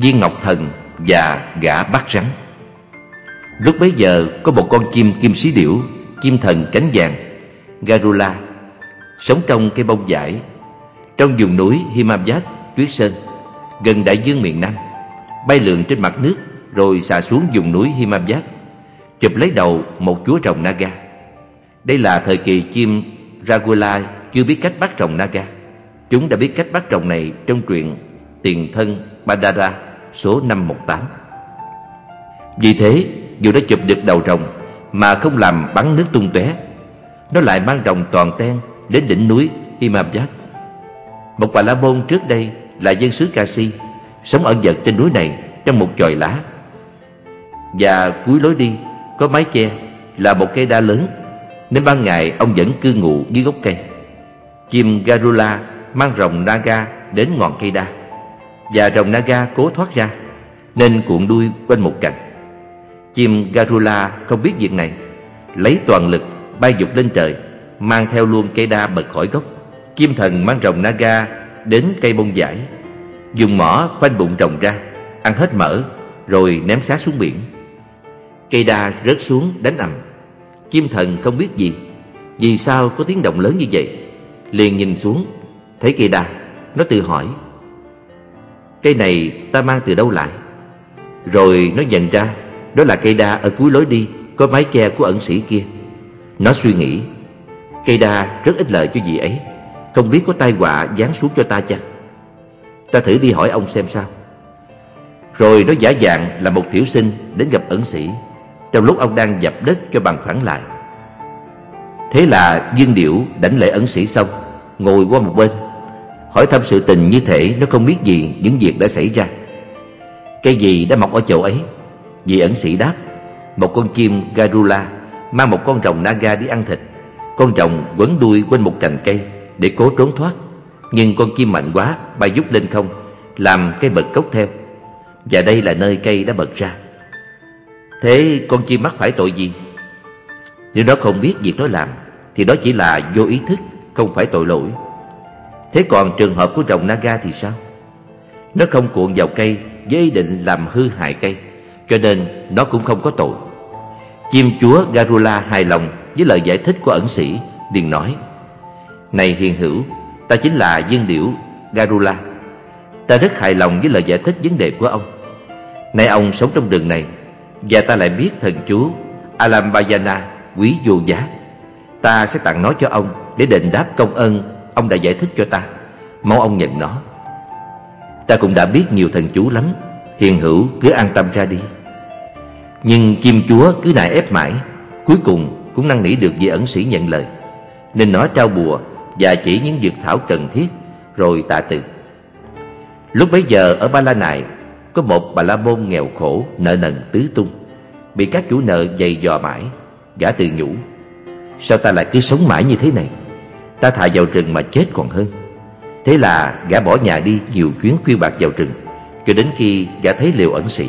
viên ngọc thần và gã bắt rắn. Lúc bấy giờ có một con chim kim sĩ điểu, chim thần cánh vàng, Garula, sống trong cây bông vải trong vùng núi Himayat tuyết sơn gần đại dương miền Nam, bay lượn trên mặt nước rồi xà xuống vùng núi Himayat, chụp lấy đầu một chúa rồng Naga. Đây là thời kỳ chim Ragula chưa biết cách bắt rồng Naga. Chúng đã biết cách bắt rồng này trong truyện Tiền thân Padara số 518. Vì thế, dù đã chụp được đầu rồng mà không làm bắn nước tung tóe, nó lại mang rồng toàn ten đến đỉnh núi Himayat. Một Bà La Môn trước đây là dân xứ Kasi, sống ẩn dật trên núi này trong một chòi lá, và cuối lối đi có mái che là một cây đa lớn, nên ban ngày ông vẫn cư ngụ dưới gốc cây. Chim Garula mang rồng Naga đến ngọn cây đa, và rồng Naga cố thoát ra nên cuộn đuôi quanh một cành. Chim Garula không biết việc này, lấy toàn lực bay vụt lên trời, mang theo luôn cây đa bật khỏi gốc. Chim thần mang rồng Naga đến cây bông vải, dùng mỏ phanh bụng rồng ra, ăn hết mỡ rồi ném xác xuống biển. Cây đa rớt xuống đánh ầm. Chim thần không biết gì, vì sao có tiếng động lớn như vậy, liền nhìn xuống thấy cây đa. Nó tự hỏi, cây này ta mang từ đâu lại? Rồi nó nhận ra đó là cây đa ở cuối lối đi có mái che của ẩn sĩ kia. Nó suy nghĩ, cây đa rất ích lợi cho vị ấy, không biết có tai họa giáng xuống cho ta chăng? Ta thử đi hỏi ông xem sao. Rồi nó giả dạng là một thiểu sinh đến gặp ẩn sĩ trong lúc ông đang dập đất cho bằng phẳng lại. Thế là Dương Điểu đảnh lễ ẩn sĩ xong, ngồi qua một bên, hỏi thăm sự tình như thể nó không biết gì những việc đã xảy ra. Cây gì đã mọc ở chỗ ấy? Vị ẩn sĩ đáp, một con chim Garula mang một con rồng Naga đi ăn thịt. Con rồng quấn đuôi quanh một cành cây để cố trốn thoát, nhưng con chim mạnh quá, bay vút lên không, làm cây bật cốc theo, và đây là nơi cây đã bật ra. Thế con chim mắc phải tội gì? Nếu nó không biết việc nó làm thì đó chỉ là vô ý thức, không phải tội lỗi. Thế còn trường hợp của rồng Naga thì sao? Nó không cuộn vào cây với ý định làm hư hại cây, cho nên nó cũng không có tội. Chim chúa Garula hài lòng với lời giải thích của ẩn sĩ, liền nói, này hiền hữu, ta chính là Dương Điểu Garula. Ta rất hài lòng với lời giải thích vấn đề của ông. Nay ông sống trong rừng này, và ta lại biết thần chú Alambayana quý vô giá. Ta sẽ tặng nó cho ông để đền đáp công ơn ông đã giải thích cho ta. Mong ông nhận nó. Ta cũng đã biết nhiều thần chú lắm, hiền hữu cứ an tâm ra đi. Nhưng chim chúa cứ nài ép mãi, cuối cùng cũng năn nỉ được vị ẩn sĩ nhận lời, nên nó trao bùa và chỉ những dược thảo cần thiết rồi tạ từ. Lúc bấy giờ ở Ba La Nại có một Bà La Môn nghèo khổ, nợ nần tứ tung, bị các chủ nợ giày dò mãi. Gã tự nhủ, sao ta lại cứ sống mãi như thế này? Ta thà vào rừng mà chết còn hơn. Thế là gã bỏ nhà đi nhiều chuyến phiêu bạt vào rừng, cho đến khi gã thấy liều ẩn sĩ.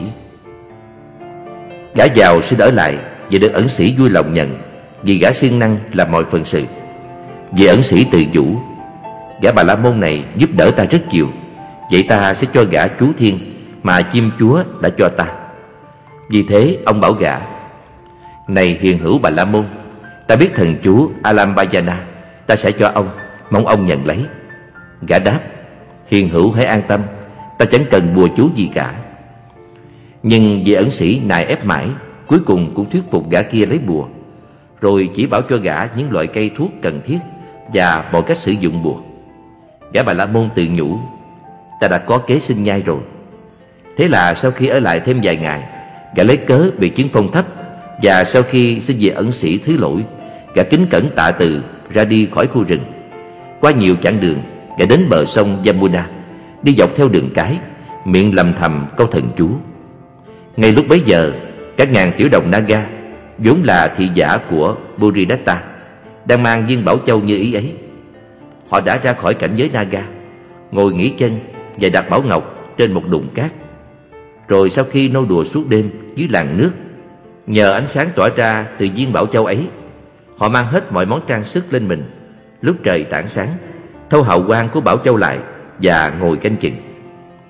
Gã vào xin ở lại, và được ẩn sĩ vui lòng nhận, vì gã siêng năng làm mọi phận sự. Vì ẩn sĩ tự nhủ, gã Bà La Môn này giúp đỡ ta rất nhiều, vậy ta sẽ cho gã chú thiên mà chim chúa đã cho ta. Vì thế ông bảo gã, này hiền hữu Bà La Môn, ta biết thần chú Alambayana, ta sẽ cho ông, mong ông nhận lấy. Gã đáp, hiền hữu hãy an tâm, ta chẳng cần bùa chú gì cả. Nhưng vị ẩn sĩ nài ép mãi, cuối cùng cũng thuyết phục gã kia lấy bùa, rồi chỉ bảo cho gã những loại cây thuốc cần thiết và mọi cách sử dụng bùa. Gã Bà La Môn tự nhủ, ta đã có kế sinh nhai rồi. Thế là sau khi ở lại thêm vài ngày, gã lấy cớ bị chứng phong thấp, và sau khi xin vị ẩn sĩ thứ lỗi, gã kính cẩn tạ từ ra đi khỏi khu rừng. Qua nhiều chặng đường, gã đến bờ sông Yamuna, đi dọc theo đường cái, miệng lầm thầm câu thần chú. Ngay lúc bấy giờ, các ngàn tiểu đồng Naga, vốn là thị giả của Buridatta, đang mang viên bảo châu như ý ấy. Họ đã ra khỏi cảnh giới Naga, ngồi nghỉ chân và đặt bảo ngọc trên một đùn cát. Rồi sau khi nô đùa suốt đêm dưới làn nước, nhờ ánh sáng tỏa ra từ viên bảo châu ấy, họ mang hết mọi món trang sức lên mình. Lúc trời tảng sáng, thâu hào quang của bảo châu lại và ngồi canh chừng.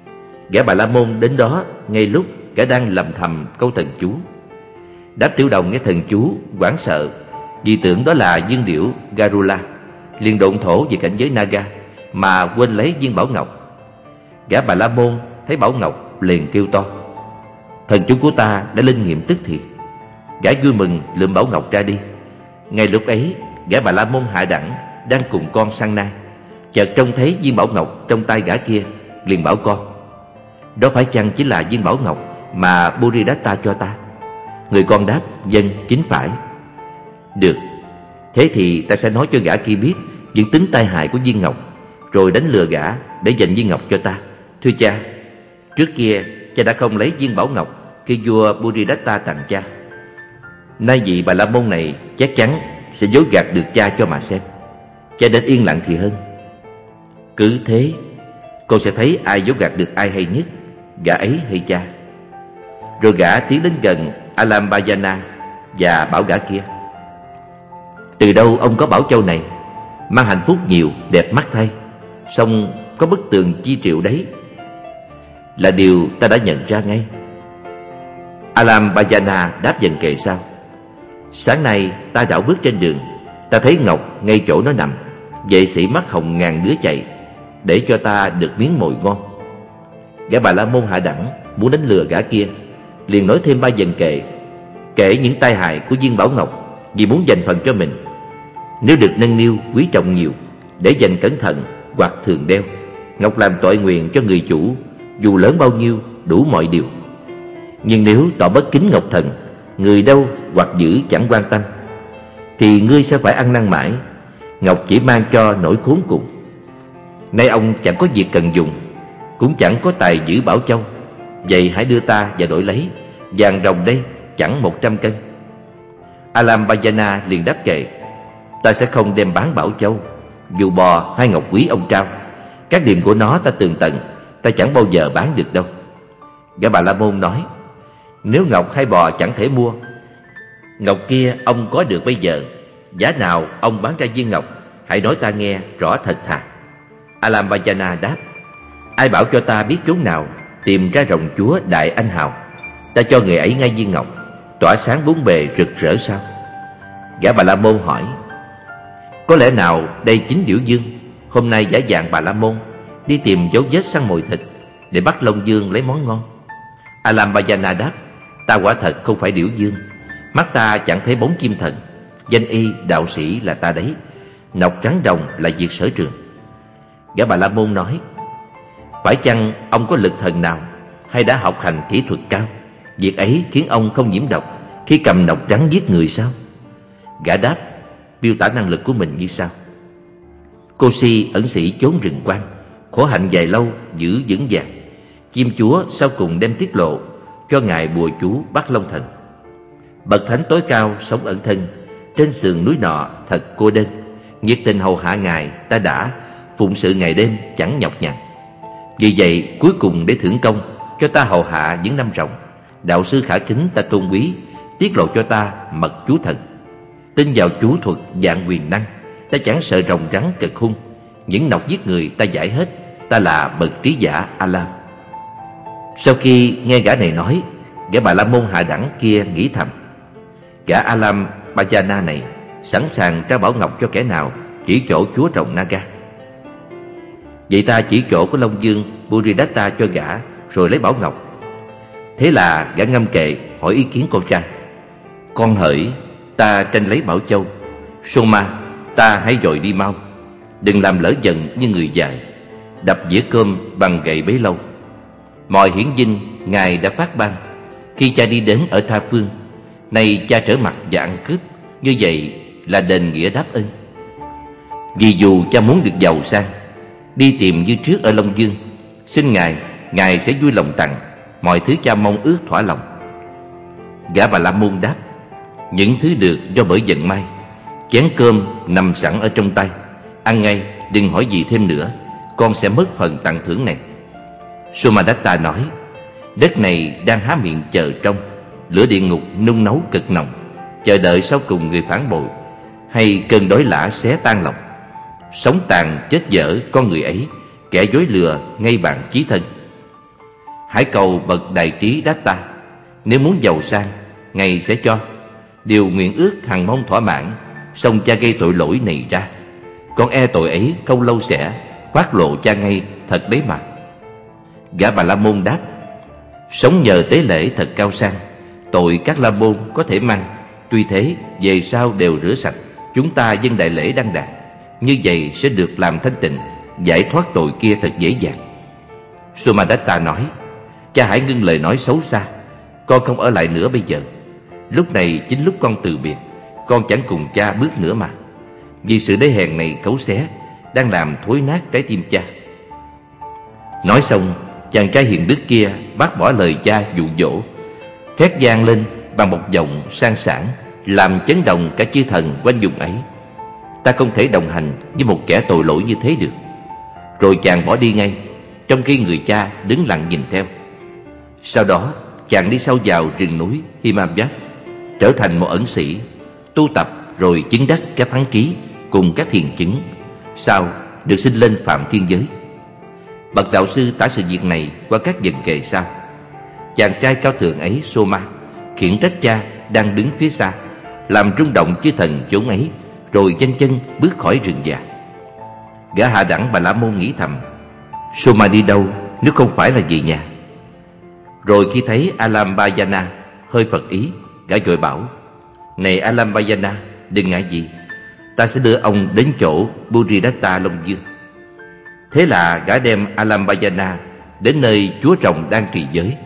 Gã Bà La Môn đến đó ngay lúc gã đang lầm thầm câu thần chú. Đáp Tiểu Đồng nghe thần chú hoảng sợ, vì tưởng đó là dương điểu Garula, liền độn thổ về cảnh giới Naga mà quên lấy viên bảo ngọc. Gã Bà La Môn thấy bảo ngọc liền kêu to: thần chú của ta đã linh nghiệm tức thì. Gã vui mừng lượm bảo ngọc ra đi. Ngay lúc ấy, gã Bà La Môn hạ đẳng đang cùng con săn nai, chợt trông thấy viên bảo ngọc trong tay gã kia, liền bảo con: đó phải chăng chính là viên bảo ngọc mà Buridatta cho ta? Người con đáp: vâng, chính phải. Được, thế thì ta sẽ nói cho gã kia biết những tính tai hại của viên ngọc, rồi đánh lừa gã để giành viên ngọc cho ta. Thưa cha, trước kia cha đã không lấy viên bảo ngọc khi vua Buridatta tặng cha. Nay vị Bà La Môn này chắc chắn sẽ dối gạt được cha cho mà xem. Cha đến yên lặng thì hơn. Cứ thế, con sẽ thấy ai dối gạt được ai hay nhất, gã ấy hay cha. Rồi gã tiến đến gần Alambayana và bảo gã kia: từ đâu ông có bảo châu này? Mang hạnh phúc nhiều, đẹp mắt thay. Song có bức tường chi triệu đấy, là điều ta đã nhận ra ngay. Alambayana đáp dần kệ sau: sáng nay ta đảo bước trên đường, ta thấy ngọc ngay chỗ nó nằm. Vệ sĩ mắt hồng ngàn đứa chạy để cho ta được miếng mồi ngon. Gã Bà La Môn hạ đẳng muốn đánh lừa gã kia, liền nói thêm 3 dần kệ, kể những tai hại của viên bảo ngọc vì muốn giành phần cho mình. Nếu được nâng niu quý trọng nhiều, để dành cẩn thận hoặc thường đeo, ngọc làm tội nguyện cho người chủ, dù lớn bao nhiêu, đủ mọi điều. Nhưng nếu tỏ bất kính ngọc thần, người đâu hoặc giữ chẳng quan tâm, thì ngươi sẽ phải ăn năn mãi. Ngọc chỉ mang cho nỗi khốn cùng. Nay ông chẳng có việc cần dùng, cũng chẳng có tài giữ bảo châu. Vậy hãy đưa ta và đổi lấy. Vàng ròng đây chẳng 100 cân. Alambayana liền đáp kệ: ta sẽ không đem bán bảo châu, dù bò hay ngọc quý ông trao. Các điểm của nó ta tường tận, ta chẳng bao giờ bán được đâu. Gã Bà La Môn nói: nếu ngọc hay bò chẳng thể mua, ngọc kia ông có được bây giờ, giá nào ông bán ra viên ngọc? Hãy nói ta nghe rõ thật thà. Alambayana đáp: ai bảo cho ta biết chốn nào tìm ra rồng chúa đại anh hào, ta cho người ấy ngay viên ngọc, tỏa sáng bốn bề rực rỡ sao? Gã Bà La Môn hỏi: có lẽ nào đây chính Điểu Dương, hôm nay giả dạng Bà La Môn, đi tìm dấu vết săn mồi thịt để bắt Long Dương lấy món ngon? Alambayana đáp: ta quả thật không phải Điểu Dương. Mắt ta chẳng thấy bóng chim thần. Danh y đạo sĩ là ta đấy. Ngọc trắng đồng là việc sở trường. Gã Bà La Môn nói: phải chăng ông có lực thần nào, hay đã học hành kỹ thuật cao, việc ấy khiến ông không nhiễm độc khi cầm ngọc trắng giết người sao? Gã đáp, miêu tả năng lực của mình như sau: cô si ẩn sĩ chốn rừng quang, khổ hạnh dài lâu giữ vững vàng. Chim chúa sau cùng đem tiết lộ cho ngài bùa chú bắt long thần. Bậc thánh tối cao sống ẩn thân trên sườn núi nọ thật cô đơn. Nhiệt tình hầu hạ ngài, ta đã phụng sự ngày đêm chẳng nhọc nhằn. Vì vậy cuối cùng để thưởng công cho ta hầu hạ những năm ròng, đạo sư khả kính ta tôn quý, tiết lộ cho ta mật chú thần. Tin vào chú thuật dạng quyền năng, ta chẳng sợ rồng rắn cực hung. Những nọc giết người ta giải hết, ta là bậc trí giả Alam. Sau khi nghe gã này nói, gã Bà La Môn hạ đẳng kia nghĩ thầm: gã Alambayana này sẵn sàng trao bảo ngọc cho kẻ nào chỉ chỗ chúa rồng Naga. Vậy ta chỉ chỗ của Long Dương Buridatta cho gã, rồi lấy bảo ngọc. Thế là gã ngâm kệ hỏi ý kiến con trai: con hỡi, ta tranh lấy bảo châu. Soma, ta hãy dội đi mau, đừng làm lỡ giận như người dài, đập dĩa cơm bằng gậy bấy lâu. Mọi hiển dinh ngài đã phát ban khi cha đi đến ở tha phương. Nay cha trở mặt và ăn cướp, như vậy là đền nghĩa đáp ơn. Vì dù cha muốn được giàu sang, đi tìm như trước ở Long Dương, xin ngài sẽ vui lòng tặng mọi thứ cha mong ước thỏa lòng. Gã Bà La Môn đáp: những thứ được do bởi vận may. Chén cơm nằm sẵn ở trong tay, ăn ngay, đừng hỏi gì thêm nữa, con sẽ mất phần tặng thưởng này. Somadatta nói: đất này đang há miệng chờ trông, lửa địa ngục nung nấu cực nồng, chờ đợi sau cùng người phản bội, hay cơn đói lã xé tan lòng. Sống tàn chết dở con người ấy, kẻ dối lừa ngay bàn chí thân. Hãy cầu bậc đại trí Datta, nếu muốn giàu sang, Ngài sẽ cho. Điều nguyện ước hằng mong thỏa mãn, song cha gây tội lỗi này ra. Con e tội ấy không lâu sẽ khoác lộ cha ngay, thật đấy mà. Gã Bà La Môn đáp: sống nhờ tế lễ thật cao sang, tội các La Môn có thể mang. Tuy thế, về sau đều rửa sạch. Chúng ta dâng đại lễ đăng đàn, như vậy sẽ được làm thanh tịnh, giải thoát tội kia thật dễ dàng. Somadatta nói: cha hãy ngưng lời nói xấu xa. Con không ở lại nữa bây giờ. Lúc này chính lúc con từ biệt. Con chẳng cùng cha bước nữa mà, vì sự đê hèn này cấu xé, đang làm thối nát trái tim cha. Nói xong, chàng trai hiền đức kia bác bỏ lời cha dụ dỗ, thét vang lên bằng một giọng sang sảng, làm chấn động cả chư thần quanh vùng ấy. Ta không thể đồng hành với một kẻ tội lỗi như thế được. Rồi chàng bỏ đi ngay, trong khi người cha đứng lặng nhìn theo. Sau đó chàng đi sâu vào rừng núi Himayat, trở thành một ẩn sĩ, tu tập rồi chứng đắc các thắng trí cùng các thiền chứng. Sau được sinh lên phạm thiên giới. Bậc đạo sư tả sự việc này qua các dần kệ sau. Chàng trai cao thượng ấy Soma khiển trách cha đang đứng phía xa, làm rung động chư thần chốn ấy, rồi nhanh chân bước khỏi rừng già. Gã hạ đẳng Bà La Môn nghĩ thầm: Soma đi đâu nếu không phải là về nhà? Rồi khi thấy Alambayana hơi phật ý, gã vội bảo: này Alambayana, đừng ngại gì, ta sẽ đưa ông đến chỗ Buridatta Long Dương. Thế là gã đem Alambayana đến nơi chúa rồng đang trì giới.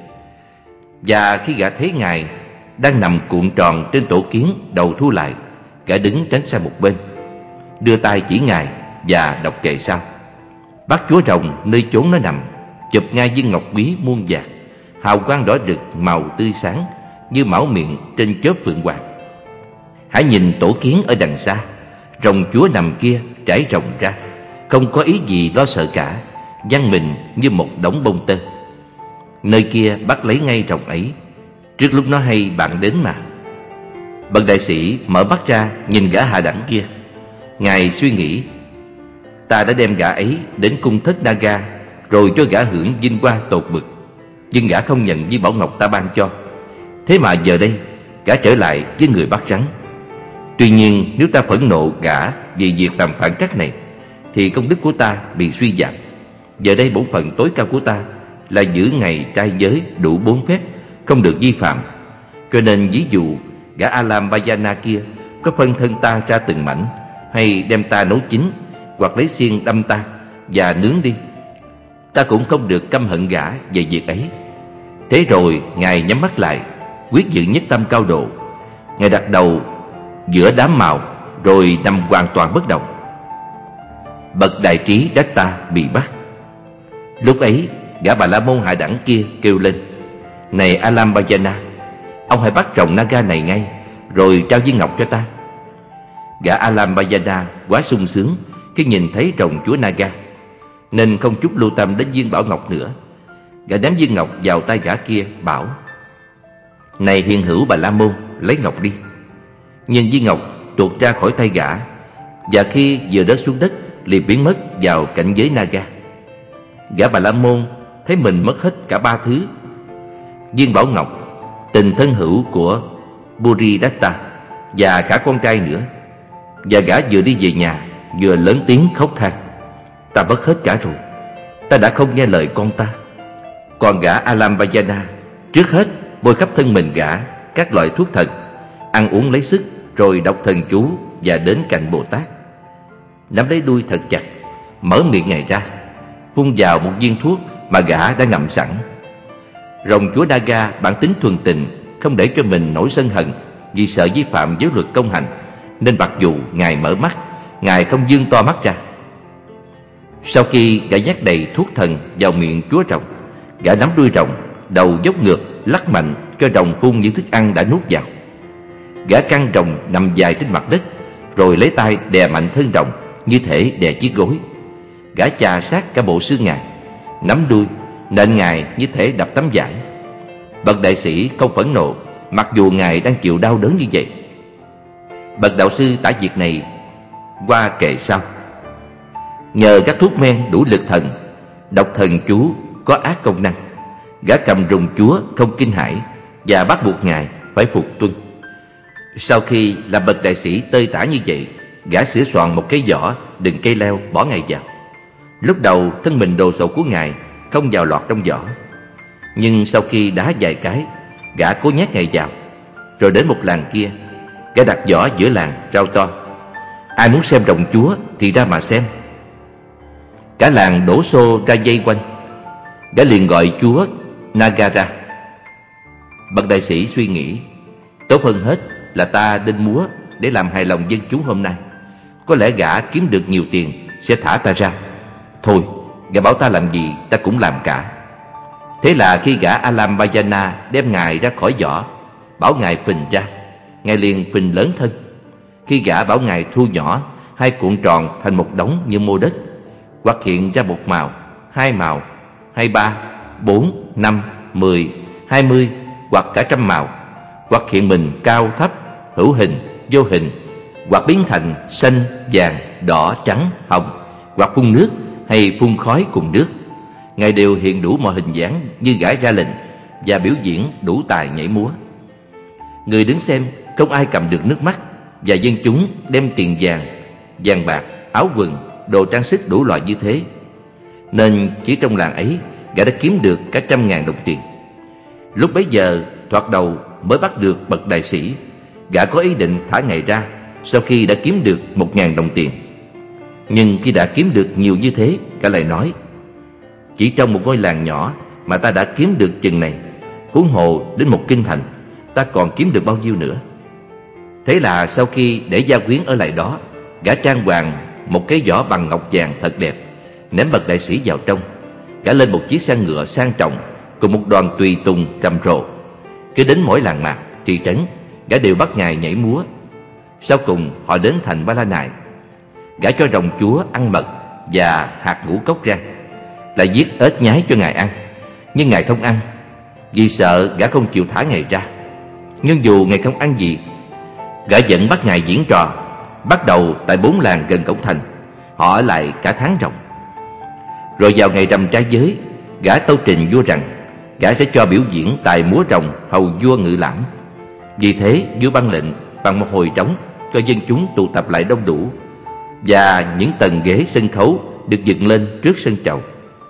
Và khi gã thấy ngài đang nằm cuộn tròn trên tổ kiến, đầu thu lại, gã đứng tránh sang một bên, đưa tay chỉ ngài và đọc kệ sau: bắt chúa rồng nơi chốn nó nằm, chụp ngay viên ngọc quý muôn vàng, hào quang đỏ rực màu tươi sáng như mão miệng trên chớp phượng hoàng. Hãy nhìn tổ kiến ở đằng xa, rồng chúa nằm kia trải rồng ra, không có ý gì lo sợ cả, văng mình như một đống bông tơ. Nơi kia bắt lấy ngay rồng ấy, trước lúc nó hay bạn đến mà. Bậc đại sĩ mở mắt ra nhìn gã hạ đẳng kia. Ngài suy nghĩ: ta đã đem gã ấy đến cung thất Naga, rồi cho gã hưởng vinh hoa tột bực, nhưng gã không nhận viên bảo ngọc ta ban cho. Thế mà giờ đây gã trở lại với người bắt rắn. Tuy nhiên nếu ta phẫn nộ gã vì việc làm phản trắc này, thì công đức của ta bị suy giảm. Giờ đây bổn phận tối cao của ta là giữ ngày trai giới đủ 4 phép, không được vi phạm. Cho nên ví dụ gã Alambayana kia có phân thân ta ra từng mảnh, hay đem ta nấu chín, hoặc lấy xiên đâm ta và nướng đi, ta cũng không được căm hận gã về việc ấy. Thế rồi ngài nhắm mắt lại, quyết giữ nhất tâm cao độ. Ngài đặt đầu giữa đám màu, rồi nằm hoàn toàn bất động. Bậc đại trí Datta bị bắt. Lúc ấy gã Bà La Môn hạ đẳng kia kêu lên: này Alambayana, ông hãy bắt rồng Naga này ngay, rồi trao viên ngọc cho ta. Gã Alambayana quá sung sướng khi nhìn thấy rồng chúa Naga, nên không chút lưu tâm đến viên bảo ngọc nữa. Gã ném viên ngọc vào tay gã kia, bảo: này hiền hữu Bà La Môn, lấy ngọc đi. Nhưng viên ngọc tuột ra khỏi tay gã, và khi vừa rớt xuống đất liền biến mất vào cảnh giới Naga. Gã Bà La Môn thấy mình mất hết cả 3 thứ: viên bảo ngọc, tình thân hữu của Buridatta, và cả con trai nữa. Và gã vừa đi về nhà vừa lớn tiếng khóc than: ta mất hết cả rồi, ta đã không nghe lời con ta. Còn gã Alambayana trước hết bôi khắp thân mình gã các loại thuốc thần, ăn uống lấy sức, rồi đọc thần chú và đến cạnh Bồ Tát, nắm lấy đuôi thật chặt, mở miệng ngài ra, phun vào một viên thuốc mà gã đã ngậm sẵn. Rồng chúa Naga bản tính thuần tình, không để cho mình nổi sân hận vì sợ vi phạm giới luật công hành, nên mặc dù ngài mở mắt, ngài không dương to mắt ra. Sau khi gã nhét đầy thuốc thần vào miệng chúa rồng, gã nắm đuôi rồng, đầu dốc ngược lắc mạnh cho rồng phun những thức ăn đã nuốt vào. Gã căng rồng nằm dài trên mặt đất, rồi lấy tay đè mạnh thân rồng như thể đè chiếc gối. Gã chà sát cả bộ xương ngài, nắm đuôi nện ngài như thể đập tấm vải. Bậc đại sĩ không phẫn nộ, mặc dù ngài đang chịu đau đớn như vậy. Bậc đạo sư tả việc này qua kệ sau: nhờ các thuốc men đủ lực thần, đọc thần chú có ác công năng. Gã cầm rùng chúa không kinh hãi và bắt buộc ngài phải phục tuân. Sau khi làm bậc đại sĩ tơi tả như vậy, gã sửa soạn một cái giỏ đựng cây leo bỏ ngài vào. Lúc đầu thân mình đồ sộ của ngài không vào lọt trong giỏ, nhưng sau khi đá vài cái, gã cố nhét ngài vào. Rồi đến một làng kia, gã đặt giỏ giữa làng rao to: ai muốn xem rồng chúa thì ra mà xem. Cả làng đổ xô ra dây quanh. Gã liền gọi chúa Nagara. Bậc đại sĩ suy nghĩ, tốt hơn hết là ta đến múa để làm hài lòng dân chúng hôm nay. Có lẽ gã kiếm được nhiều tiền sẽ thả ta ra. Thôi, gã bảo ta làm gì ta cũng làm cả. Thế là khi gã Alambayana đem ngài ra khỏi giỏ, bảo ngài phình ra, ngài liền phình lớn thân. Khi gã bảo ngài thu nhỏ hai cuộn tròn thành một đống như mô đất, hoặc hiện ra một màu, hai màu, hay ba, bốn, năm, 10, 20, hoặc cả trăm màu, hoặc hiện mình cao thấp, hữu hình, vô hình, hoặc biến thành xanh, vàng, đỏ, trắng, hồng, hoặc phun nước hay phun khói cùng nước, ngài đều hiện đủ mọi hình dáng như gã ra lệnh và biểu diễn đủ tài nhảy múa. Người đứng xem không ai cầm được nước mắt, và dân chúng đem tiền vàng, vàng bạc, áo quần, đồ trang sức đủ loại như thế. Nên chỉ trong làng ấy, gã đã kiếm được cả 100.000 đồng tiền. Lúc bấy giờ, thoạt đầu mới bắt được bậc đại sĩ, gã có ý định thả ngài ra sau khi đã kiếm được 1.000 đồng tiền. Nhưng khi đã kiếm được nhiều như thế, gã lại nói: chỉ trong một ngôi làng nhỏ mà ta đã kiếm được chừng này, huống hồ đến một kinh thành, ta còn kiếm được bao nhiêu nữa. Thế là sau khi để gia quyến ở lại đó, gã trang hoàng một cái giỏ bằng ngọc vàng thật đẹp, ném bậc đại sĩ vào trong. Gã lên một chiếc xe ngựa sang trọng cùng một đoàn tùy tùng trầm rộ. Cứ đến mỗi làng mạc, thị trấn, gã đều bắt ngài nhảy múa. Sau cùng họ đến thành Ba La Nại. Gã cho rồng chúa ăn mật và hạt ngũ cốc rang, lại giết ếch nhái cho ngài ăn. Nhưng ngài không ăn, vì sợ gã không chịu thả ngài ra. Nhưng dù ngài không ăn gì, gã vẫn bắt ngài diễn trò. Bắt đầu tại 4 làng gần cổng thành. Họ ở lại cả tháng ròng. Rồi vào ngày rằm trai giới, gã tâu trình vua rằng gã sẽ cho biểu diễn tài múa rồng hầu vua ngự lãm. Vì thế vua ban lệnh bằng một hồi trống cho dân chúng tụ tập lại đông đủ, và những tầng ghế sân khấu được dựng lên trước sân chầu.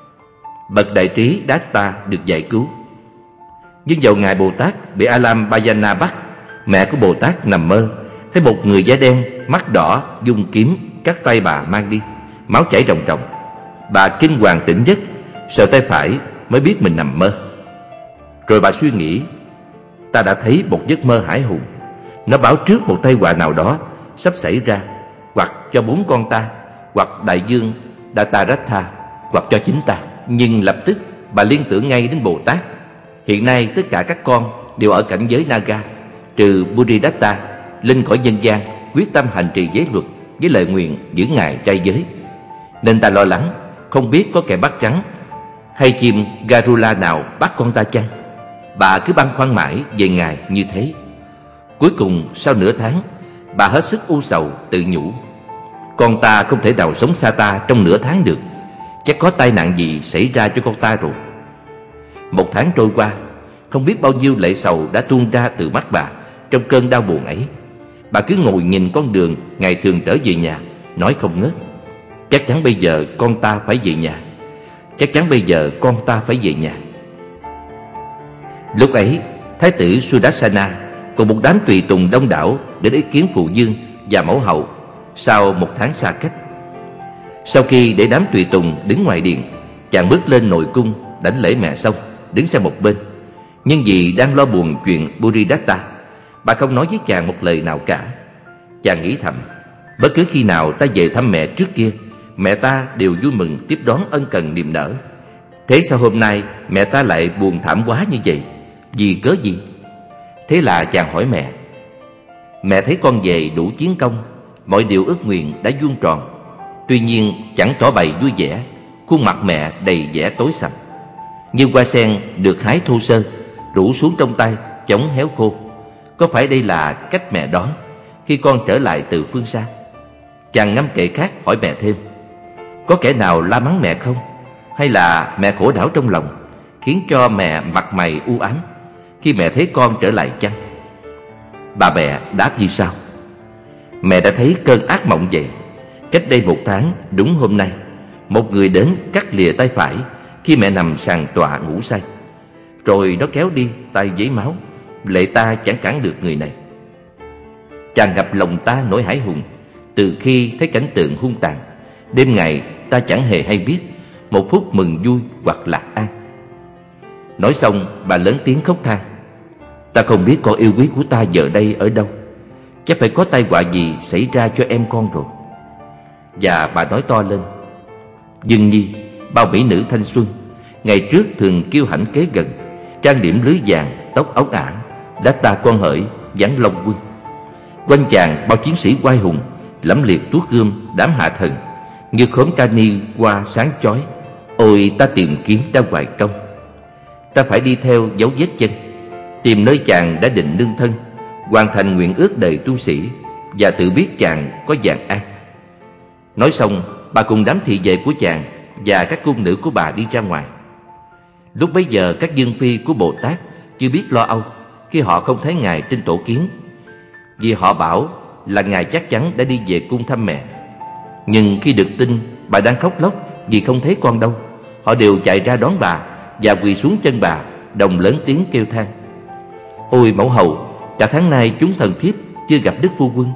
Bậc đại trí Datta được giải cứu. Nhưng vào ngày Bồ Tát bị Alambayana bắt, mẹ của Bồ Tát nằm mơ, thấy một người da đen, mắt đỏ, dung kiếm cắt tay bà mang đi, máu chảy ròng ròng. Bà kinh hoàng tỉnh giấc, sờ tay phải mới biết mình nằm mơ. Rồi bà suy nghĩ, ta đã thấy một giấc mơ hãi hùng. Nó báo trước một tai họa nào đó sắp xảy ra, hoặc cho 4 con ta, hoặc đại dương Dataratha, hoặc cho chính ta. Nhưng lập tức bà liên tưởng ngay đến Bồ Tát. Hiện nay tất cả các con đều ở cảnh giới Naga, trừ Buddhadatta lên cõi nhân gian, quyết tâm hành trì giới luật với lời nguyện giữ ngài trai giới. Nên ta lo lắng không biết có kẻ bắt trắng hay chim Garula nào bắt con ta chăng. Bà cứ băn khoăn mãi về ngài như thế. Cuối cùng sau nửa tháng, bà hết sức u sầu tự nhủ: con ta không thể nào sống xa ta trong nửa tháng được. Chắc có tai nạn gì xảy ra cho con ta rồi. 1 tháng trôi qua, không biết bao nhiêu lệ sầu đã tuôn ra từ mắt bà trong cơn đau buồn ấy. Bà cứ ngồi nhìn con đường ngày thường trở về nhà, nói không ngớt: chắc chắn bây giờ con ta phải về nhà, chắc chắn bây giờ con ta phải về nhà. Lúc ấy, Thái tử Sudarsana cùng một đám tùy tùng đông đảo đến ý kiến phụ vương và mẫu hậu sau 1 tháng xa cách. Sau khi để đám tùy tùng đứng ngoài điện, chàng bước lên nội cung đảnh lễ mẹ xong, đứng sang một bên. Nhưng vì đang lo buồn chuyện Buddhadatta, bà không nói với chàng một lời nào cả. Chàng nghĩ thầm, bất cứ khi nào ta về thăm mẹ trước kia, mẹ ta đều vui mừng tiếp đón ân cần niềm nở. Thế sao hôm nay mẹ ta lại buồn thảm quá như vậy? Vì cớ gì? Thế là chàng hỏi mẹ. Mẹ thấy con về đủ chiến công, mọi điều ước nguyện đã vuông tròn. Tuy nhiên chẳng tỏ bày vui vẻ, khuôn mặt mẹ đầy vẻ tối sầm, như hoa sen được hái thô sơ, rủ xuống trong tay chóng héo khô. Có phải đây là cách mẹ đón khi con trở lại từ phương xa? Chàng ngắm kệ khác hỏi mẹ thêm, có kẻ nào la mắng mẹ không? Hay là mẹ khổ đảo trong lòng? khiến cho mẹ mặt mày u ám khi mẹ thấy con trở lại chăng? Bà mẹ đáp như sau: Mẹ đã thấy cơn ác mộng vậy. Cách đây 1 tháng đúng hôm nay, một người đến cắt lìa tay phải khi mẹ nằm sàn tọa ngủ say. Rồi nó kéo đi tay giấy máu, lệ ta chẳng cản được người này. Tràn ngập lòng ta nỗi hãi hùng từ khi thấy cảnh tượng hung tàn. Đêm ngày ta chẳng hề hay biết một phút mừng vui hoặc lạc an. Nói xong, bà lớn tiếng khóc than: Ta không biết con yêu quý của ta giờ đây ở đâu. Chắc phải có tai họa gì xảy ra cho em con rồi. Và bà nói to lên: Dương Nhi, bao mỹ nữ thanh xuân, ngày trước thường kiêu hãnh kế gần, trang điểm lưới vàng, tóc óng ả, đã ta con hỡi dáng long quân. Quanh chàng bao chiến sĩ oai hùng, lẫm liệt tuốt gươm đám hạ thần, như khóm cani qua sáng chói. Ôi ta tìm kiếm đã hoài công. Ta phải đi theo dấu vết chân, tìm nơi chàng đã định nương thân, hoàn thành nguyện ước đời tu sĩ, và tự biết chàng có vạn an. Nói xong, bà cùng đám thị vệ của chàng và các cung nữ của bà đi ra ngoài. Lúc bấy giờ các dương phi của Bồ Tát chưa biết lo âu khi họ không thấy ngài trên tổ kiến, vì họ bảo là ngài chắc chắn đã đi về cung thăm mẹ. Nhưng khi được tin bà đang khóc lóc vì không thấy con đâu, họ đều chạy ra đón bà và quỳ xuống chân bà, đồng lớn tiếng kêu than: Ôi mẫu hầu, cả tháng nay chúng thần thiếp chưa gặp đức phu quân.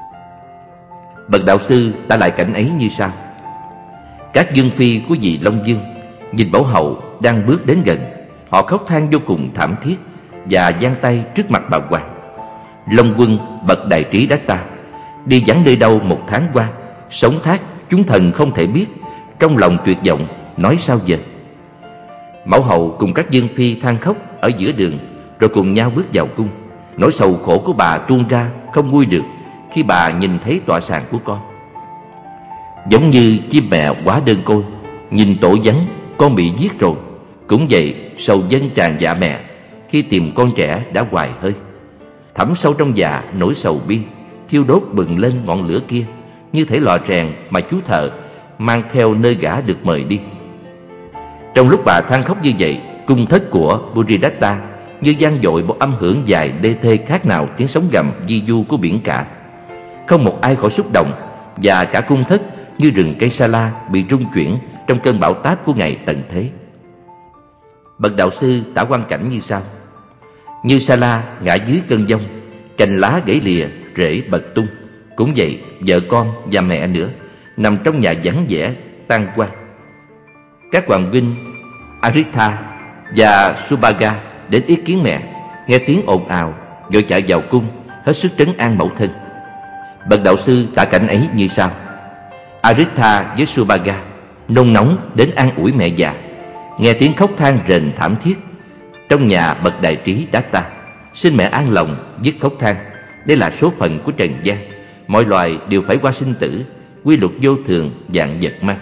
Bậc đạo sư ta lại cảnh ấy như sau: Các dương phi của vị Long Vương nhìn mẫu hậu đang bước đến gần, họ khóc than vô cùng thảm thiết và giang tay trước mặt bà hoàng. Long Quân bậc đại trí đắc ta đi vắng nơi đâu 1 tháng qua, sống thác chúng thần không thể biết, trong lòng tuyệt vọng nói sao giờ. Mẫu hậu cùng các dương phi than khóc ở giữa đường, rồi cùng nhau bước vào cung. Nỗi sầu khổ của bà tuôn ra không nguôi được khi bà nhìn thấy tọa sàn của con. Giống như chim mẹ quá đơn côi, nhìn tổ vắng con bị giết rồi, cũng vậy sầu dâng tràn dạ mẹ khi tìm con trẻ đã hoài hơi. Thẳm sâu trong dạ nỗi sầu bi thiêu đốt bừng lên ngọn lửa kia, như thể lò rèn mà chú thợ mang theo nơi gã được mời đi. Trong lúc bà than khóc như vậy, cung thất của Buridatta như vang dội một âm hưởng dài đê thê khác nào tiếng sóng gầm di du của biển cả. Không một ai khỏi xúc động, và cả cung thất như rừng cây sa la bị rung chuyển trong cơn bão táp của ngày tận thế. Bậc đạo sư tả quan cảnh như sau: Như sa la ngã dưới cơn giông, cành lá gãy lìa, rễ bật tung. Cũng vậy, vợ con và mẹ nữa nằm trong nhà vắng vẻ tan hoang. Các hoàng huynh Aritha và Subhaga đến ý kiến mẹ, nghe tiếng ồn ào vội chạy vào cung, hết sức trấn an mẫu thân. Bậc đạo sư tả cảnh ấy như sau: Aritha với Subhaga nôn nóng đến an ủi mẹ già, nghe tiếng khóc than rền thảm thiết. Trong nhà bậc đại trí đắc ta, xin mẹ an lòng dứt khóc than. Đây là số phận của trần gian, mọi loài đều phải qua sinh tử, quy luật vô thường vạn vật mang.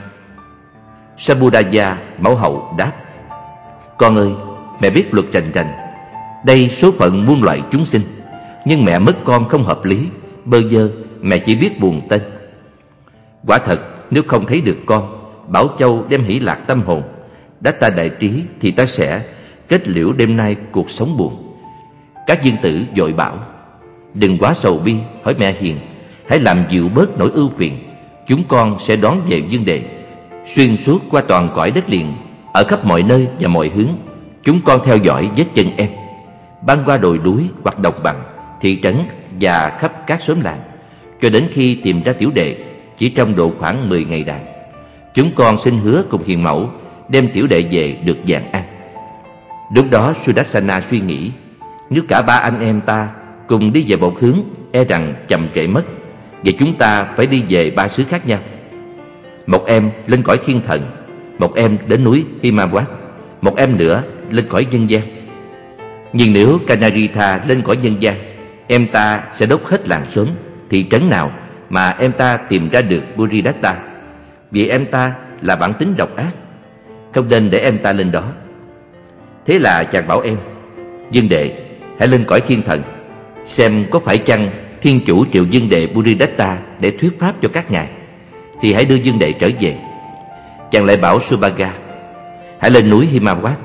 Sabudaya mẫu hậu đáp: Con ơi, mẹ biết luật rành rành, đây số phận muôn loại chúng sinh. Nhưng mẹ mất con không hợp lý, bơ vơ, mẹ chỉ biết buồn tên. Quả thật, nếu không thấy được con, Bảo Châu đem hỷ lạc tâm hồn, đã ta đại trí thì ta sẽ kết liễu đêm nay cuộc sống buồn. Các dương tử vội bảo: Đừng quá sầu bi, hỏi mẹ hiền, hãy làm dịu bớt nỗi ưu phiền. Chúng con sẽ đón về Dương Đề, xuyên suốt qua toàn cõi đất liền, ở khắp mọi nơi và mọi hướng. Chúng con theo dõi vết chân em, băng qua đồi núi hoặc đồng bằng, thị trấn và khắp các xóm làng, cho đến khi tìm ra tiểu đệ. Chỉ trong độ khoảng 10 ngày đàn, chúng con xin hứa cùng hiền mẫu đem tiểu đệ về được vạn an. Lúc đó Sudarsana suy nghĩ, nếu cả 3 anh em ta cùng đi về một hướng, e rằng chậm trễ mất, và chúng ta phải đi về 3 xứ khác nhau. Một em lên cõi thiên thần, một em đến núi Himawat, một em nữa lên cõi nhân gian. Nhưng nếu Kanaritha lên cõi nhân gian, em ta sẽ đốt hết làng xóm, thị trấn nào mà em ta tìm ra được Buridatta, vì em ta là bản tính độc ác, không nên để em ta lên đó. Thế là chàng bảo em: Dương Đệ, hãy lên cõi thiên thần, xem có phải chăng thiên chủ triệu Dương Đệ Buridatta để thuyết pháp cho các ngài, thì hãy đưa Dương Đệ trở về. Chàng lại bảo Subhaga: Hãy lên núi Himawat,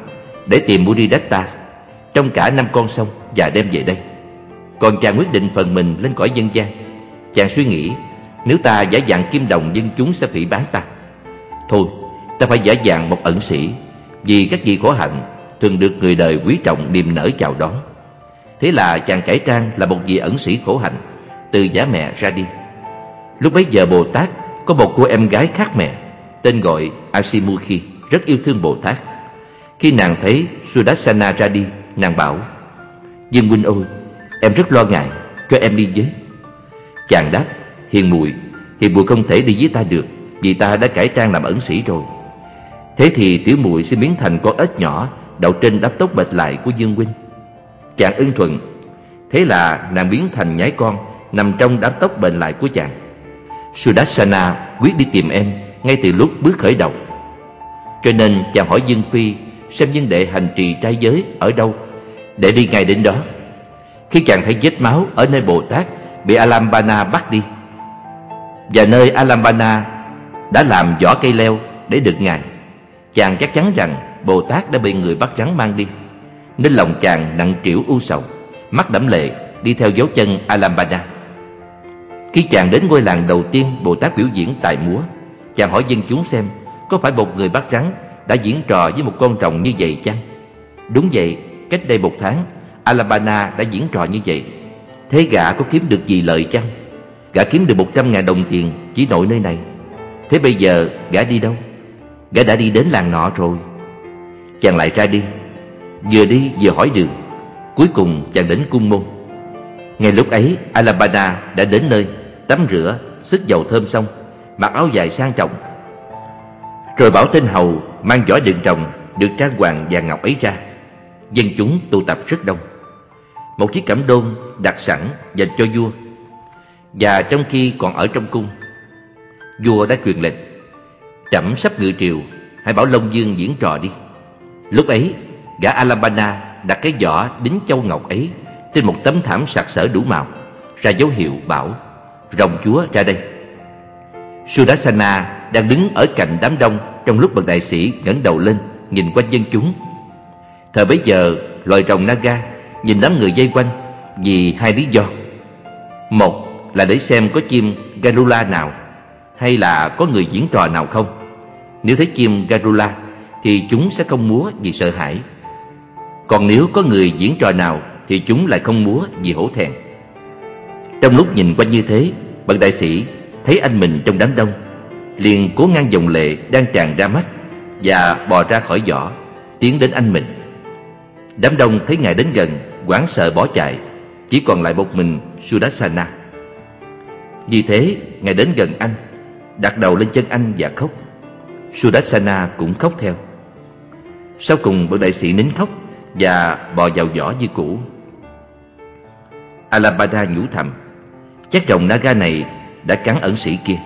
để tìm Muridatta trong cả 5 con sông và đem về đây. Còn chàng quyết định phần mình lên cõi dân gian. Chàng suy nghĩ, nếu ta giả dạng kim đồng, dân chúng sẽ phỉ báng ta. Thôi, ta phải giả dạng một ẩn sĩ, vì các vị khổ hạnh thường được người đời quý trọng niềm nở chào đón. Thế là chàng cải trang là một vị ẩn sĩ khổ hạnh, từ giả mẹ ra đi. Lúc bấy giờ Bồ Tát có một cô em gái khác mẹ, tên gọi Asimukhi, rất yêu thương Bồ Tát. Khi nàng thấy Sudarsana ra đi, nàng bảo: Dương huynh ơi, em rất lo ngại, cho em đi với. Chàng đáp: Hiền muội không thể đi với ta được, vì ta đã cải trang làm ẩn sĩ rồi. Thế thì tiểu muội sẽ biến thành con ếch nhỏ đậu trên đám tóc bệt lại của Dương huynh. Chàng ưng thuận. Thế là nàng biến thành nhái con nằm trong đám tóc bền lại của chàng. Sudarsana quyết đi tìm em ngay từ lúc bước khởi đầu. Cho nên chàng hỏi Dương Phi xem nhân đệ hành trì trai giới ở đâu, để đi ngay đến đó. Khi chàng thấy vết máu ở nơi Bồ Tát bị Alambana bắt đi, và nơi Alambana đã làm vỏ cây leo để đựng ngài, chàng chắc chắn rằng Bồ Tát đã bị người bắt rắn mang đi, nên lòng chàng nặng trĩu u sầu, mắt đẫm lệ đi theo dấu chân Alambana. Khi chàng đến ngôi làng đầu tiên Bồ Tát biểu diễn tài múa, chàng hỏi dân chúng xem có phải một người bắt rắn đã diễn trò với một con rồng như vậy chăng? Đúng vậy, cách đây 1 tháng Alambana đã diễn trò như vậy. Thế gã có kiếm được gì lợi chăng? Gã kiếm được 100.000 đồng tiền chỉ nội nơi này. Thế bây giờ gã đi đâu? Gã đã đi đến làng nọ rồi. Chàng lại ra đi, vừa đi vừa hỏi đường. Cuối cùng chàng đến cung môn. Ngay lúc ấy Alambana đã đến nơi, tắm rửa, xức dầu thơm xong, mặc áo dài sang trọng, rồi bảo tên hầu mang giỏ đựng rồng được trang hoàng vàng ngọc ấy ra. Dân chúng tụ tập rất đông. Một chiếc cẩm đôn đặt sẵn dành cho vua. Và trong khi còn ở trong cung, vua đã truyền lệnh: Trẫm sắp ngự triều, hãy bảo Long Dương diễn trò đi. Lúc ấy gã Alambana đặt cái giỏ đính châu ngọc ấy trên một tấm thảm sặc sỡ đủ màu, ra dấu hiệu bảo: Rồng chúa ra đây. Sudarsana đang đứng ở cạnh đám đông trong lúc bậc đại sĩ ngẩng đầu lên nhìn quanh dân chúng. Thời bấy giờ loài rồng Naga nhìn đám người vây quanh vì 2 lý do. Một là để xem có chim Garula nào, hay là có người diễn trò nào không. Nếu thấy chim Garula thì chúng sẽ không múa vì sợ hãi. Còn nếu có người diễn trò nào thì chúng lại không múa vì hổ thẹn. Trong lúc nhìn quanh như thế, bậc đại sĩ thấy anh mình trong đám đông, liền cố ngăn dòng lệ đang tràn ra mắt và bò ra khỏi giỏ, tiến đến anh mình. Đám đông thấy ngài đến gần, hoảng sợ bỏ chạy, chỉ còn lại một mình Sudarsana. Vì thế ngài đến gần anh, đặt đầu lên chân anh và khóc. Sudarsana cũng khóc theo. Sau cùng bậc đại sĩ nín khóc và bò vào giỏ như cũ. Alambana nhủ thầm: Chắc rồng Naga này đã cắn ẩn sĩ kia.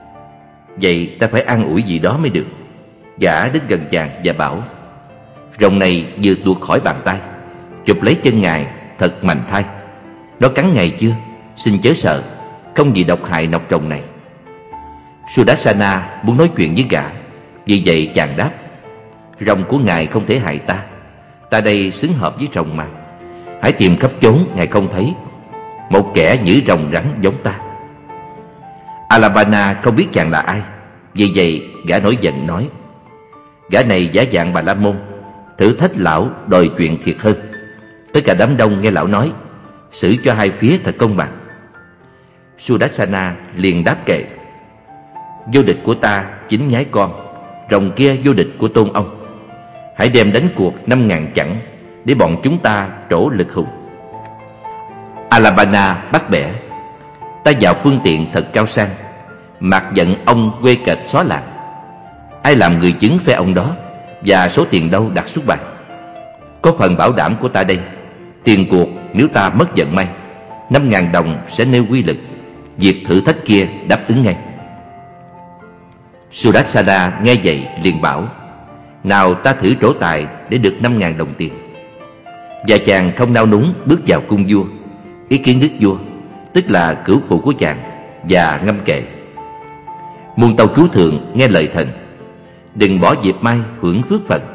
Vậy ta phải an ủi gì đó mới được. Gã đến gần chàng và bảo: Rồng này vừa tuột khỏi bàn tay, chụp lấy chân ngài thật mạnh thay. Nó cắn ngài chưa? Xin chớ sợ, không gì độc hại nọc rồng này. Sudarsana muốn nói chuyện với gã, vì vậy chàng đáp: Rồng của ngài không thể hại ta. Ta đây xứng hợp với rồng mà. Hãy tìm khắp chốn ngài không thấy một kẻ nhử rồng rắn giống ta. Alambana không biết chàng là ai, vì vậy gã nổi giận nói: Gã này giả dạng Bà La Môn, thử thách lão đòi chuyện thiệt hơn. Tất cả đám đông nghe lão nói, xử cho hai phía thật công bằng. Sudarsana liền đáp kệ: Vô địch của ta chính nhái con, rồng kia vô địch của tôn ông. Hãy đem đánh cuộc 5.000 chẵn để bọn chúng ta trổ lực hùng. Alambana bắt bẻ: Ta vào phương tiện thật cao sang, mặc giận ông quê kệch xóa làng. Ai làm người chứng phe ông đó, và số tiền đâu đặt xuất bàn. Có phần bảo đảm của ta đây. Tiền cuộc nếu ta mất vận may, 5.000 đồng sẽ nêu quy lực. Việc thử thách kia đáp ứng ngay. Sudarsana nghe vậy liền bảo: Nào ta thử trổ tài để được 5.000 đồng tiền. Và chàng không nao núng bước vào cung vua, ý kiến đức vua, tức là cửu phụ của chàng, và ngâm kệ: Muôn tâu chúa thượng nghe lời thần, đừng bỏ dịp mai hưởng phước phận,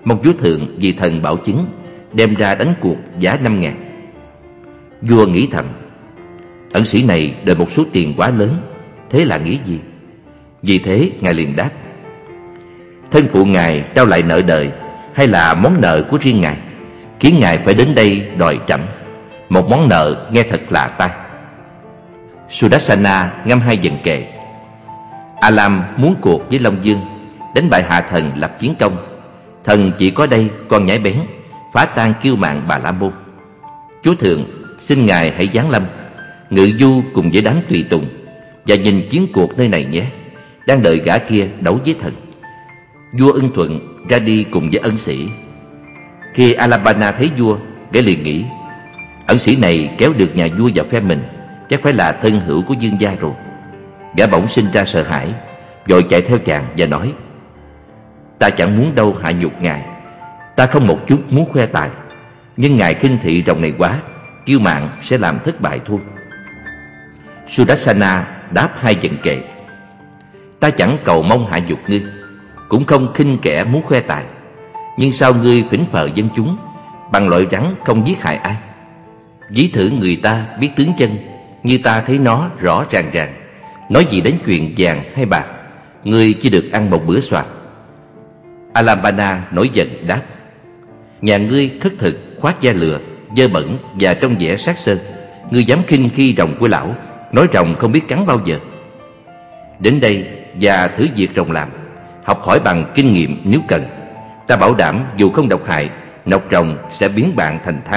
mong Chúa Thượng vì thần bảo chứng đem ra đánh cuộc giá 5.000. Vua nghĩ thầm, ẩn sĩ này đòi một số tiền quá lớn, thế là nghĩ gì? Vì thế ngài liền đáp, thân phụ ngài trao lại nợ đời hay là món nợ của riêng ngài, khiến ngài phải đến đây đòi trẫm một món nợ nghe thật lạ tai. Sudarsana ngâm 2 vần kệ. Alam muốn cuộc với Long Dương, đánh bại Hạ Thần lập chiến công. Thần chỉ có đây con nhái bén, phá tan kiêu mạn Bà La Môn. Chúa Thượng xin ngài hãy giáng lâm, ngự du cùng với đám tùy tùng, và nhìn chiến cuộc nơi này nhé, đang đợi gã kia đấu với thần. Vua ưng thuận, ra đi cùng với ân sĩ. Khi Alabana thấy vua, gã liền nghĩ, ẩn sĩ này kéo được nhà vua vào phe mình, chắc phải là thân hữu của Dương gia rồi. Gã bỗng sinh ra sợ hãi, vội chạy theo chàng và nói, ta chẳng muốn đâu hạ nhục ngài, ta không một chút muốn khoe tài, nhưng ngài khinh thị rồng này quá, kiêu mạn sẽ làm thất bại thôi. Sudarsana đáp 2 vần kệ. Ta chẳng cầu mong hạ nhục ngươi, cũng không khinh kẻ muốn khoe tài, nhưng sao ngươi phỉnh phờ dân chúng bằng loại rắn không giết hại ai? Ví thử người ta biết tướng chân, như ta thấy nó rõ ràng ràng, nói gì đến chuyện vàng hay bạc, ngươi chỉ được ăn một bữa soạt. Alabana nổi giận đáp, nhà ngươi khất thực, khoác da lừa, dơ bẩn và trong vẻ sát sơ, ngươi dám khinh khi rồng của lão, nói rồng không biết cắn bao giờ. Đến đây và thử việc rồng làm, học hỏi bằng kinh nghiệm nếu cần. Ta bảo đảm dù không độc hại, nọc rồng sẽ biến bạn thành than.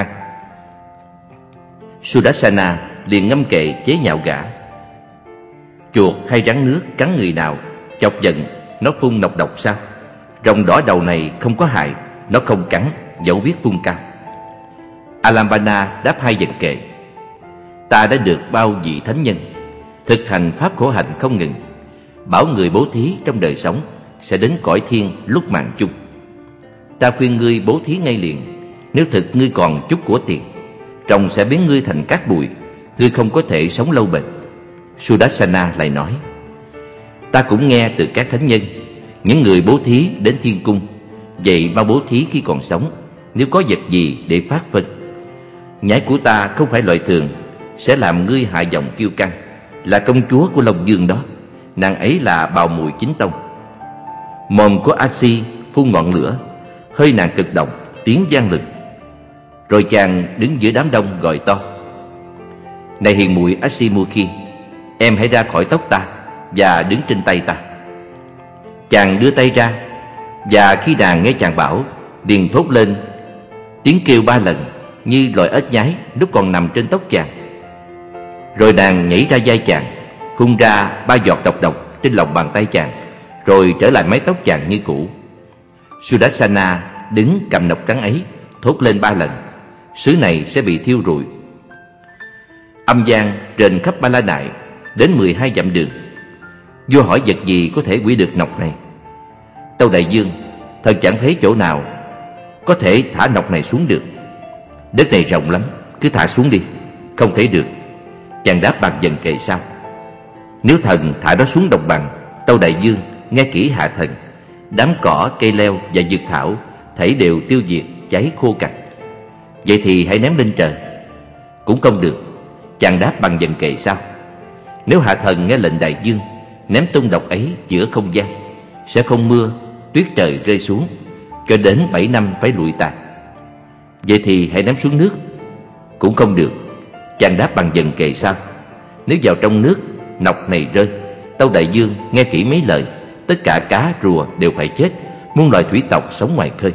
Sudarsana liền ngâm kệ chế nhạo gã. Chuột hay rắn nước cắn người nào, chọc giận nó phun nọc độc sao? Rồng đỏ đầu này không có hại, nó không cắn, dẫu biết phun cao. Alambana đáp 2 vần kệ. Ta đã được bao vị thánh nhân, thực hành pháp khổ hạnh không ngừng, bảo người bố thí trong đời sống sẽ đến cõi thiên lúc mạng chung. Ta khuyên ngươi bố thí ngay liền, nếu thực ngươi còn chút của tiền, rồng sẽ biến ngươi thành cát bụi, ngươi không có thể sống lâu bền. Sudarsana lại nói, ta cũng nghe từ các thánh nhân, những người bố thí đến thiên cung, vậy mau bố thí khi còn sống, nếu có vật gì để phát phân. Nhái của ta không phải loại thường, sẽ làm ngươi hạ giọng kiêu căng, là công chúa của Long Dương đó, nàng ấy là bào mùi chính tông. Mồm của A-si phun ngọn lửa, hơi nàng cực độc, tiếng vang lừng. Rồi chàng đứng giữa đám đông gọi to, này hiền muội A-si-mu-khi, em hãy ra khỏi tóc ta và đứng trên tay ta. Chàng đưa tay ra, và khi nàng nghe chàng bảo, liền thốt lên tiếng kêu 3 lần như loài ếch nhái lúc còn nằm trên tóc chàng. Rồi nàng nhảy ra vai chàng, phun ra 3 giọt độc trên lòng bàn tay chàng, rồi trở lại mái tóc chàng như cũ. Sudarsana đứng cầm nọc trắng ấy, thốt lên 3 lần, xứ này sẽ bị thiêu rụi. Âm vang trên khắp Ba La Nại đến 12 dặm đường. Vua hỏi vật gì có thể hủy được nọc này. Tâu đại vương, thần chẳng thấy chỗ nào có thể thả nọc này xuống được. Đất này rộng lắm, cứ thả xuống đi. Không thể được. Chàng đáp bằng vần kệ sau. Nếu thần thả nó xuống đồng bằng, tâu đại vương nghe kỹ hạ thần, đám cỏ, cây leo và dược thảo thảy đều tiêu diệt, cháy khô cằn. Vậy thì hãy ném lên trời. Cũng không được. Chàng đáp bằng vần kệ sau. Nếu hạ thần nghe lệnh đại vương, ném tung độc ấy giữa không gian, sẽ không mưa, tuyết trời rơi xuống, cho đến 7 năm phải lụi tàn. Vậy thì hãy ném xuống nước. Cũng không được. Chàng đáp bằng vần kệ sau. Nếu vào trong nước, nọc này rơi, tâu đại vương nghe kỹ mấy lời, tất cả cá, rùa đều phải chết, muôn loài thủy tộc sống ngoài khơi.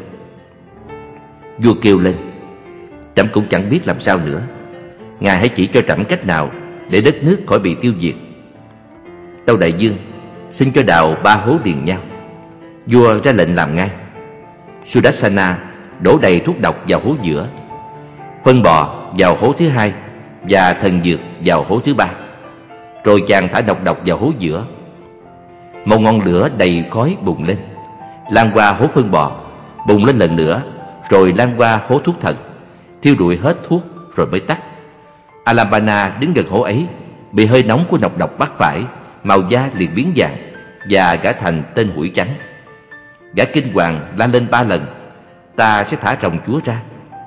Vua kêu lên, trẫm cũng chẳng biết làm sao nữa. Ngài hãy chỉ cho trẫm cách nào để đất nước khỏi bị tiêu diệt. Tâu đại vương xin cho đào 3 hố liền nhau. Vua ra lệnh làm ngay. Sudarsana đổ đầy thuốc độc vào hố giữa, phân bò vào hố thứ 2 và thần dược vào hố thứ 3. Rồi chàng thả độc vào hố giữa. Một ngọn lửa đầy khói bùng lên, lan qua hố phân bò, bùng lên lần nữa, rồi lan qua hố thuốc thần, thiêu rụi hết thuốc rồi mới tắt. Alambana đứng gần hố ấy, bị hơi nóng của nọc độc bắt phải, màu da liền biến vàng và gã thành tên hủi trắng. Gã kinh hoàng la lên 3 lần, ta sẽ thả rồng chúa ra.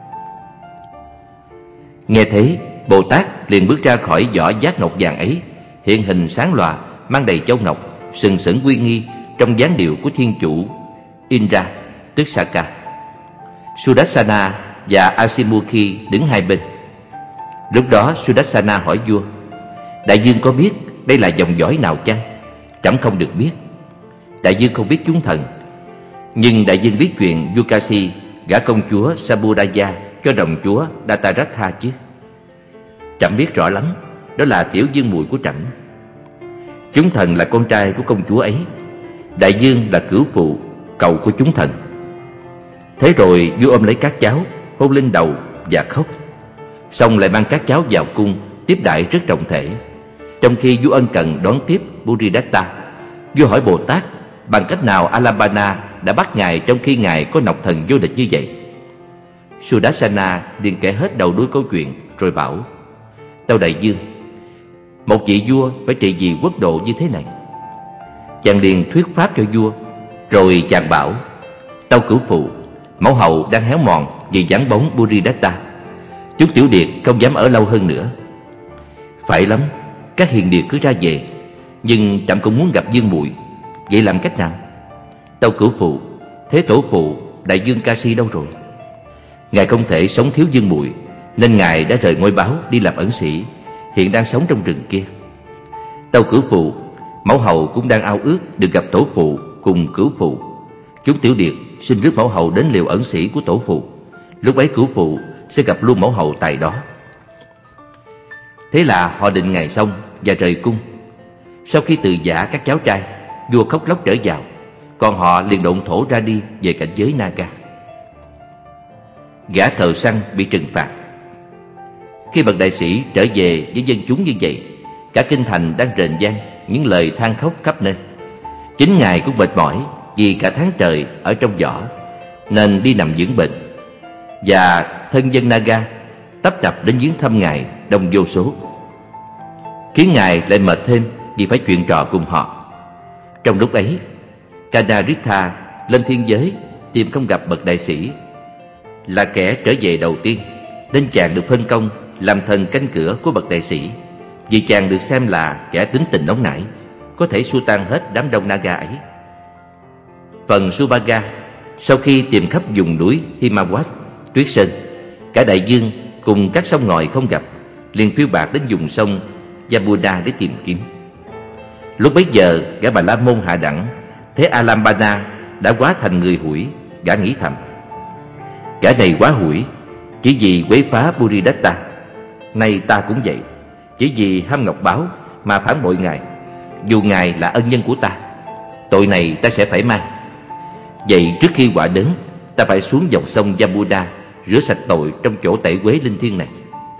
Nghe thế, Bồ Tát liền bước ra khỏi vỏ giác ngọc vàng ấy, hiện hình sáng lòa, mang đầy châu ngọc, sừng sững uy nghi trong dáng điệu của thiên chủ Indra, tức Saka. Sudarsana và Asimukhi đứng hai bên. Lúc đó Sudarsana hỏi vua: đại dương có biết đây là dòng dõi nào chăng? Trẫm không được biết. Đại dương không biết chúng thần, nhưng đại dương biết chuyện vua Kasi gả công chúa Sabudaya cho đồng chúa Dataratha chứ. Trẫm biết rõ lắm, đó là tiểu dương muội của trẫm. Chúng thần là con trai của công chúa ấy. Đại dương là cửu phụ, cậu của chúng thần. Thế rồi vua ôm lấy các cháu, hôn lên đầu và khóc. Xong lại mang các cháu vào cung tiếp đãi rất trọng thể. Trong khi vua ân cần đón tiếp Buridatta, vua hỏi Bồ Tát bằng cách nào Alabana đã bắt ngài trong khi ngài có nọc thần vô địch như vậy. Sudarsana liền kể hết đầu đuôi câu chuyện rồi bảo: tâu đại dương, một vị vua phải trị vì quốc độ như thế này. Chàng liền thuyết pháp cho vua. Rồi chàng bảo: tâu cửu phụ, mẫu hậu đang héo mòn vì vắng bóng Buridatta. Chúng tiểu điệt không dám ở lâu hơn nữa. Phải lắm, các hiền điệt cứ ra về, nhưng trẫm cũng muốn gặp dương muội. Vậy làm cách nào? Tâu cửu phụ, thế tổ phụ đại dương Kasi đâu rồi? Ngài không thể sống thiếu dương muội, nên ngài đã rời ngôi báo đi làm ẩn sĩ, hiện đang sống trong rừng kia. Tâu cửu phụ, mẫu hậu cũng đang ao ước được gặp tổ phụ cùng cửu phụ. Chúng tiểu điệt xin rước mẫu hậu đến liều ẩn sĩ của tổ phụ. Lúc ấy cửu phụ sẽ gặp luôn mẫu hậu tại đó. Thế là họ định ngày xong và rời cung. Sau khi từ giã các cháu trai, vua khóc lóc trở vào, còn họ liền độn thổ ra đi về cảnh giới Naga. Gã thợ săn bị trừng phạt. Khi bậc đại sĩ trở về với dân chúng như vậy, cả kinh thành đang rền vang những lời than khóc khắp nơi. Chính ngài cũng mệt mỏi vì cả tháng trời ở trong vỏ, nên đi nằm dưỡng bệnh. Và thân dân Naga tấp nập đến viếng thăm ngài đông vô số, khiến ngài lại mệt thêm vì phải chuyện trò cùng họ. Trong lúc ấy, Kanaritha lên thiên giới tìm không gặp bậc đại sĩ, là kẻ trở về đầu tiên, nên chàng được phân công làm thần canh cửa của bậc đại sĩ, vì chàng được xem là kẻ tính tình nóng nảy, có thể xua tan hết đám đông Naga ấy. Phần Subhaga, sau khi tìm khắp vùng núi Himawat, Tuyết Sơn, cả đại dương cùng các sông ngòi không gặp, liền phiêu bạt đến vùng sông Yamuna để tìm kiếm. Lúc bấy giờ, gã Bà La Môn hạ đẳng thấy Alambana đã hóa thành người hủi. Gã nghĩ thầm: gã này quá hủi, chỉ vì quấy phá Buridatta. Nay ta cũng vậy, chỉ vì ham ngọc báu mà phản bội ngài, dù ngài là ân nhân của ta. Tội này ta sẽ phải mang. Vậy trước khi quả đến, ta phải xuống dòng sông Yamuna rửa sạch tội trong chỗ tẩy uế linh thiêng này.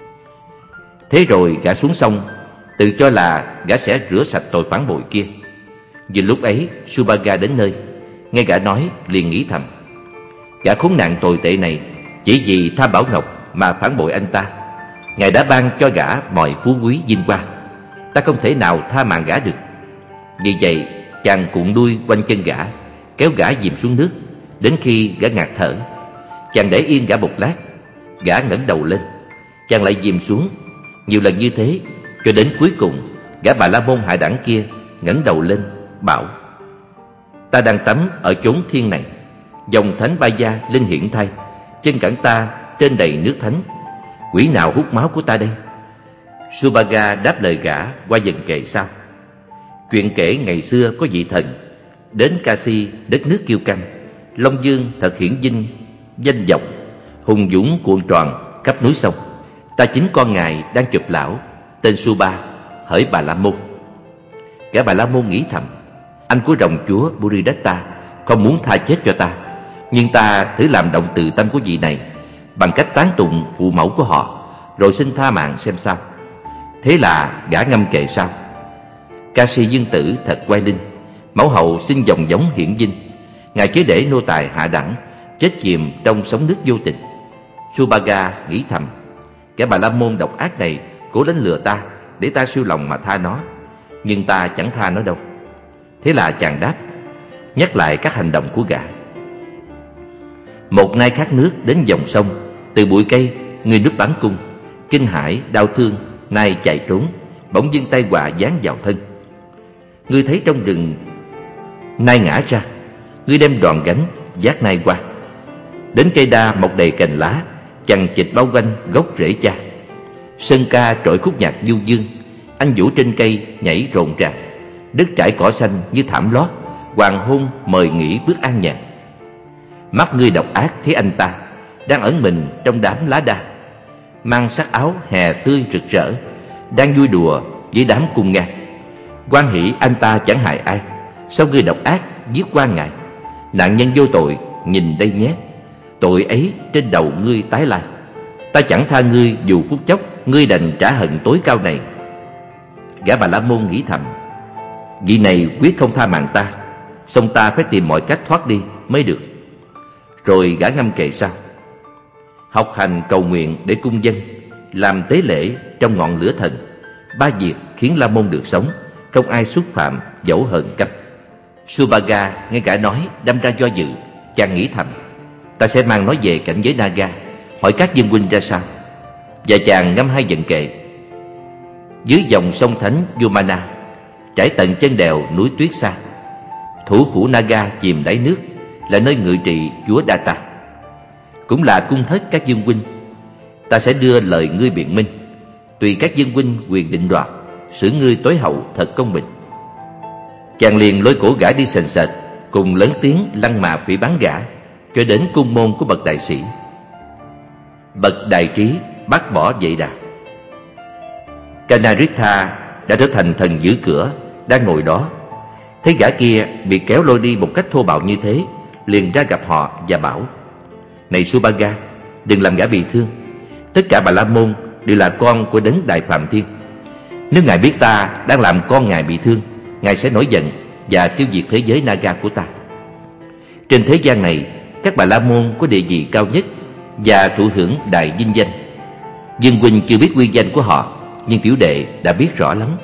Thế rồi gã xuống sông, tự cho là gã sẽ rửa sạch tội phản bội kia. Vì lúc ấy Subhaga đến nơi, nghe gã nói liền nghĩ thầm: gã khốn nạn tồi tệ này chỉ vì tham bảo ngọc mà phản bội anh ta. Ngài đã ban cho gã mọi phú quý vinh quang, ta không thể nào tha mạng gã được. Vì vậy chàng cuộn đuôi quanh chân gã, kéo gã dìm xuống nước. Đến khi gã ngạt thở, chàng để yên gã một lát. Gã ngẩng đầu lên, chàng lại dìm xuống. Nhiều lần như thế, cho đến cuối cùng gã Bà La Môn hạ đẳng kia ngẩng đầu lên bảo: ta đang tắm ở chốn thiên này, dòng thánh Ba Gia linh hiển thay, trên cẳng ta trên đầy nước thánh. Quỷ nào hút máu của ta đây? Subhaga đáp lời gã qua dần kệ sau. Chuyện kể ngày xưa có vị thần đến Kasi, đất nước kiêu căng, Long Dương thật hiển vinh danh vọng, hùng dũng cuộn tròn khắp núi sông. Ta chính con ngài đang chụp lão, tên Subha, hỡi Bà La Môn. Cả Bà La Môn nghĩ thầm: anh của rồng chúa Buridatta không muốn tha chết cho ta, nhưng ta thử làm động từ tâm của vị này bằng cách tán tụng phụ mẫu của họ, rồi xin tha mạng xem sao. Thế là gã ngâm kệ sau: Kasi dương tử thật oai linh, mẫu hậu xin dòng giống hiển vinh. Ngài chớ để nô tài hạ đẳng chết chìm trong sóng nước vô tình. Subhaga nghĩ thầm: kẻ Bà La Môn độc ác này cố đánh lừa ta để ta siêu lòng mà tha nó, nhưng ta chẳng tha nó đâu. Thế là chàng đáp, nhắc lại các hành động của gã. Một nai khát nước đến dòng sông, từ bụi cây người núp bắn cung. Kinh hãi đau thương, nai chạy trốn, bỗng dưng tai họa giáng vào thân. Ngươi thấy trong rừng nai ngã ra, ngươi đem đòn gánh vác nai qua. Đến cây đa mọc đầy cành lá, chằng chịt bao quanh gốc rễ cha. Sơn ca trội khúc nhạc du dương, anh vũ trên cây nhảy rộn ràng. Đất trải cỏ xanh như thảm lót, hoàng hôn mời nghỉ bước an nhàn. Mắt ngươi độc ác thấy anh ta đang ẩn mình trong đám lá đa, mang sắc áo hè tươi rực rỡ, đang vui đùa với đám cung ngang. Hoan hỷ anh ta chẳng hại ai, sao ngươi độc ác giết qua ngài? Nạn nhân vô tội nhìn đây nhé, tội ấy trên đầu ngươi tái lai. Ta chẳng tha ngươi dù phút chốc, ngươi đành trả hận tối cao này. Gã Bà La Môn nghĩ thầm, vị này quyết không tha mạng ta, song ta phải tìm mọi cách thoát đi mới được. Rồi gã ngâm kệ sau: học hành cầu nguyện để cung dân, làm tế lễ trong ngọn lửa thần. Ba việc khiến La Môn được sống, không ai xúc phạm dẫu hờn căm. Subhaga nghe gã nói đâm ra do dự. Chàng nghĩ thầm, ta sẽ mang nó về cảnh giới Naga, hỏi các dân huynh ra sao. Và chàng ngâm hai vần kệ: dưới dòng sông thánh Yomana, trải tận chân đèo núi tuyết xa, thủ phủ Naga chìm đáy nước, là nơi ngự trị chúa Data, cũng là cung thất các dân huynh. Ta sẽ đưa lời ngươi biện minh, tùy các dân huynh quyền định đoạt, xử ngươi tối hậu thật công bình. Chàng liền lôi cổ gã đi sền sệt, cùng lớn tiếng lăng mạ phỉ báng gã, cho đến cung môn của bậc đại sĩ. Bậc đại trí bác bỏ Vệ Đà. Kanaritha đã trở thành thần giữ cửa, đang ngồi đó. Thấy gã kia bị kéo lôi đi một cách thô bạo như thế, liền ra gặp họ và bảo: này Subhaga, đừng làm gã bị thương. Tất cả Bà La Môn đều là con của đấng Đại Phạm Thiên. Nếu ngài biết ta đang làm con ngài bị thương, ngài sẽ nổi giận và tiêu diệt thế giới Naga của ta. Trên thế gian này, các Bà La Môn có địa vị cao nhất và thụ hưởng đại vinh danh. Dương huynh chưa biết uy danh của họ, nhưng tiểu đệ đã biết rõ lắm.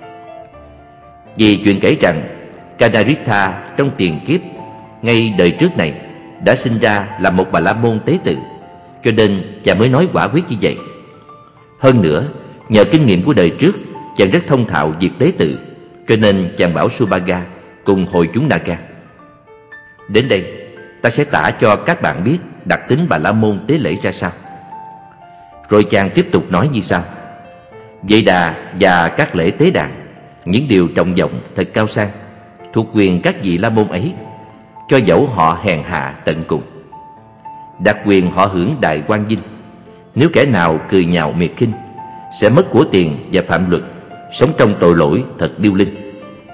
Vì chuyện kể rằng Kanaritha trong tiền kiếp, ngay đời trước này, đã sinh ra là một Bà La Môn tế tự, cho nên chàng mới nói quả quyết như vậy. Hơn nữa, nhờ kinh nghiệm của đời trước, chàng rất thông thạo việc tế tự, cho nên chàng bảo Subhaga cùng hội chúng Naga: đến đây, ta sẽ tả cho các bạn biết đặc tính Bà La Môn tế lễ ra sao. Rồi chàng tiếp tục nói như sau: Vệ Đà và các lễ tế đàn, những điều trọng vọng thật cao sang, thuộc quyền các vị La Môn ấy, cho dẫu họ hèn hạ tận cùng. Đặc quyền họ hưởng đại quang vinh. Nếu kẻ nào cười nhạo miệt khinh, sẽ mất của tiền và phạm luật, sống trong tội lỗi thật điêu linh.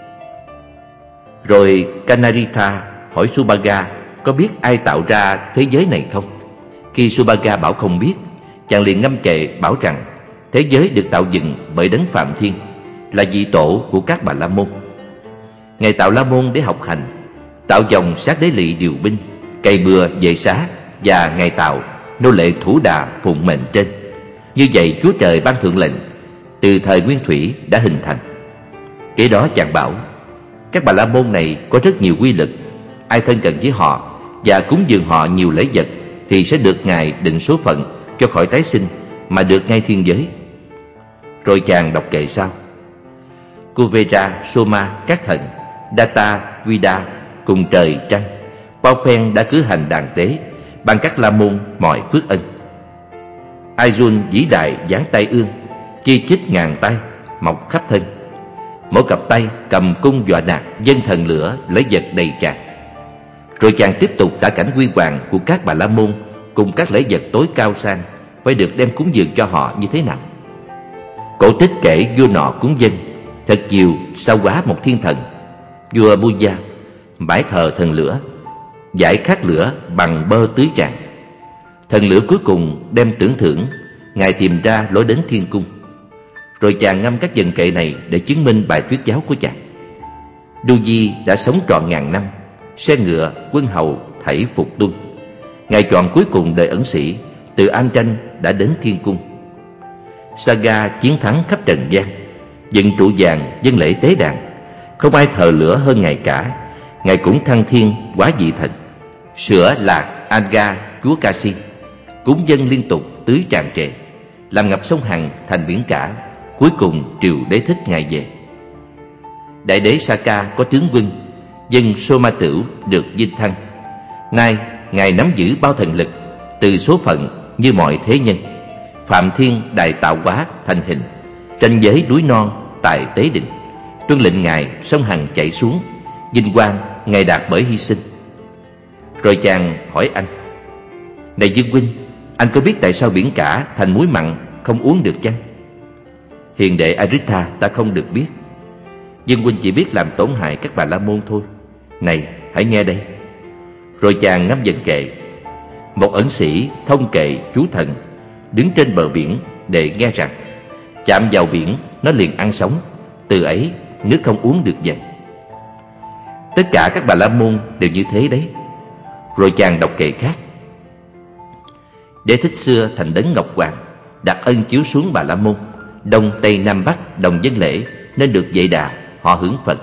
Rồi Kanaritha hỏi Subhaga có biết ai tạo ra thế giới này không. Khi Subhaga bảo không biết, chàng liền ngâm kệ bảo rằng thế giới được tạo dựng bởi đấng Phạm Thiên, là vị tổ của các Bà La Môn. Ngài tạo La Môn để học hành, tạo dòng sát đế lỵ điều binh, cày bừa vệ xá, và ngài tạo nô lệ thủ đà phụng mệnh trên. Như vậy Chúa Trời ban thượng lệnh, từ thời nguyên thủy đã hình thành. Kế đó chàng bảo các Bà La Môn này có rất nhiều quy lực. Ai thân cận với họ và cúng dường họ nhiều lễ vật thì sẽ được ngài định số phận cho khỏi tái sinh, mà được ngay thiên giới. Rồi chàng đọc kệ sau: Kuvera, Soma, các thần, Data, Vida cùng trời trăng, bao phen đã cử hành đàn tế, ban các La Môn mọi phước ân. Aizun vĩ đại giáng tay ương, chi chít ngàn tay mọc khắp thân. Mỗi cặp tay cầm cung dọa nạt, dân thần lửa lấy vật đầy tràn. Rồi chàng tiếp tục tả cảnh huy hoàng của các Bà La Môn cùng các lễ vật tối cao sang phải được đem cúng dường cho họ như thế nào. Cổ tích kể vua nọ cúng dân thật nhiều sao quá một thiên thần. Vua Buya bãi thờ thần lửa, giải khát lửa bằng bơ tưới tràn. Thần lửa cuối cùng đem tưởng thưởng, ngài tìm ra lối đến thiên cung. Rồi chàng ngâm các vần kệ này để chứng minh bài thuyết giáo của chàng. Du Di đã sống trọn ngàn năm, xe ngựa, quân hầu thảy phục tuân. Ngài chọn cuối cùng đời ẩn sĩ, từ An Tranh đã đến thiên cung. Saga chiến thắng khắp trần gian, dựng trụ vàng dân lễ tế đàn. Không ai thờ lửa hơn ngài cả. Ngài cũng thăng thiên hóa vị thần, sửa lạc Anga, chúa Kasi, cúng dâng liên tục tưới tràn trề, làm ngập sông Hằng thành biển cả. Cuối cùng triều đế thích ngài về. Đại đế Saka có tướng quân, dân Soma Tửu được vinh thăng. Nay ngài nắm giữ bao thần lực, từ số phận như mọi thế nhân. Phạm thiên đại tạo hóa thành hình, tranh giới núi non tại Tế Định. Tuân lệnh ngài sông Hằng chảy xuống, vinh quang ngài đạt bởi hy sinh. Rồi chàng hỏi anh: Này Dương huynh, anh có biết tại sao biển cả thành muối mặn không uống được chăng? Hiền đệ Aritha, ta không được biết. Dương huynh chỉ biết làm tổn hại các Bà La Môn thôi. Này, hãy nghe đây. Rồi chàng ngâm dần kệ. Một ẩn sĩ thông kệ chú thần đứng trên bờ biển để nghe rằng chạm vào biển nó liền ăn sống, từ ấy nước không uống được vậy. Tất cả các Bà La Môn đều như thế đấy. Rồi chàng đọc kệ khác. Đế thích xưa thành đấng Ngọc Hoàng, đặt ân chiếu xuống Bà La Môn, Đông Tây Nam Bắc đồng dân lễ, nên được dạy đà, họ hưởng Phật.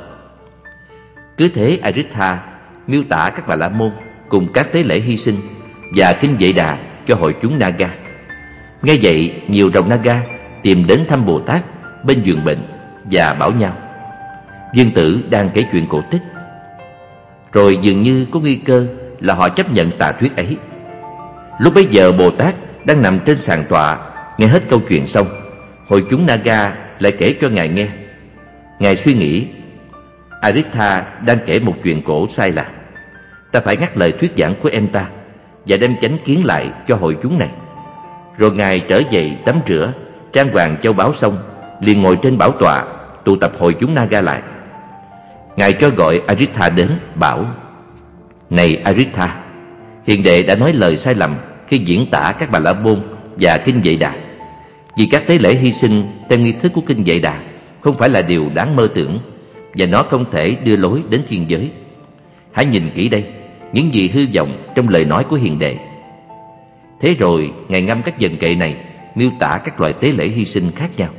Cứ thế Aritha miêu tả các Bà La Môn cùng các tế lễ hy sinh và kinh dạy đà cho hội chúng Naga. Nghe vậy, nhiều rồng Naga tìm đến thăm Bồ Tát bên giường bệnh và bảo nhau: Dương tử đang kể chuyện cổ tích. Rồi dường như có nguy cơ là họ chấp nhận tà thuyết ấy. Lúc bấy giờ Bồ Tát đang nằm trên sàn tọa, nghe hết câu chuyện xong, hội chúng Naga lại kể cho ngài nghe. Ngài suy nghĩ: Aritha đang kể một chuyện cổ sai lạc. Ta phải ngắt lời thuyết giảng của em ta và đem chánh kiến lại cho hội chúng này. Rồi ngài trở dậy tắm rửa, trang hoàng châu báu xong, liền ngồi trên bảo tọa tụ tập hội chúng Naga lại. Ngài cho gọi Aritha đến, bảo: Này Aritha, hiền đệ đã nói lời sai lầm khi diễn tả các Bà La Môn và kinh Vệ Đà. Vì các tế lễ hy sinh theo nghi thức của kinh Vệ Đà không phải là điều đáng mơ tưởng, và nó không thể đưa lối đến thiên giới. Hãy nhìn kỹ đây, những gì hư vọng trong lời nói của hiền đệ. Thế rồi ngài ngâm các dần kệ này miêu tả các loại tế lễ hy sinh khác nhau.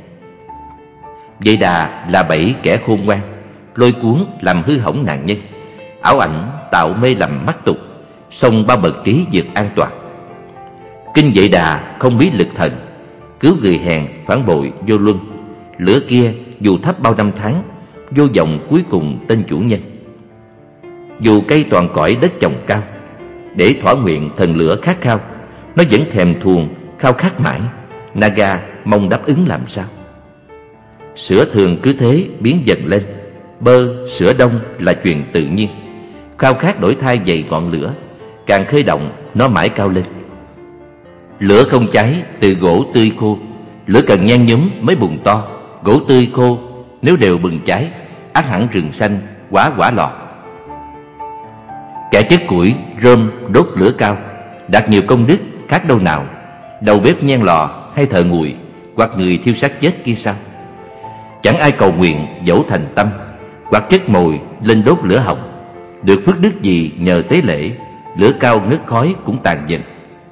Vệ Đà là bẫy kẻ khôn ngoan, lôi cuốn làm hư hỏng nạn nhân, ảo ảnh tạo mê lầm mắc tục, xông bao bậc trí vượt an toàn. Kinh Vệ Đà không bí lực thần, cứu người hèn phản bội vô luân. Lửa kia dù thấp bao năm tháng, vô vọng cuối cùng tên chủ nhân. Dù cây toàn cõi đất trồng cao, để thỏa nguyện thần lửa khát khao, nó vẫn thèm thuồng khao khát mãi. Naga mong đáp ứng làm sao? Sữa thường cứ thế biến dần lên, bơ sữa đông là chuyện tự nhiên. Khao khát đổi thay dày ngọn lửa, càng khơi động nó mãi cao lên. Lửa không cháy từ gỗ tươi khô, lửa cần nhen nhúm mới bùng to. Gỗ tươi khô nếu đều bừng cháy, ắt hẳn rừng xanh quả quả lò. Kẻ chất củi rơm đốt lửa cao, đạt nhiều công đức khác đâu nào. Đầu bếp nhen lò hay thợ nguội, hoặc người thiêu xác chết kia sao? Chẳng ai cầu nguyện dẫu thành tâm, hoặc chất mồi lên đốt lửa hồng. Được phước đức gì nhờ tế lễ, lửa cao ngất khói cũng tàn dần.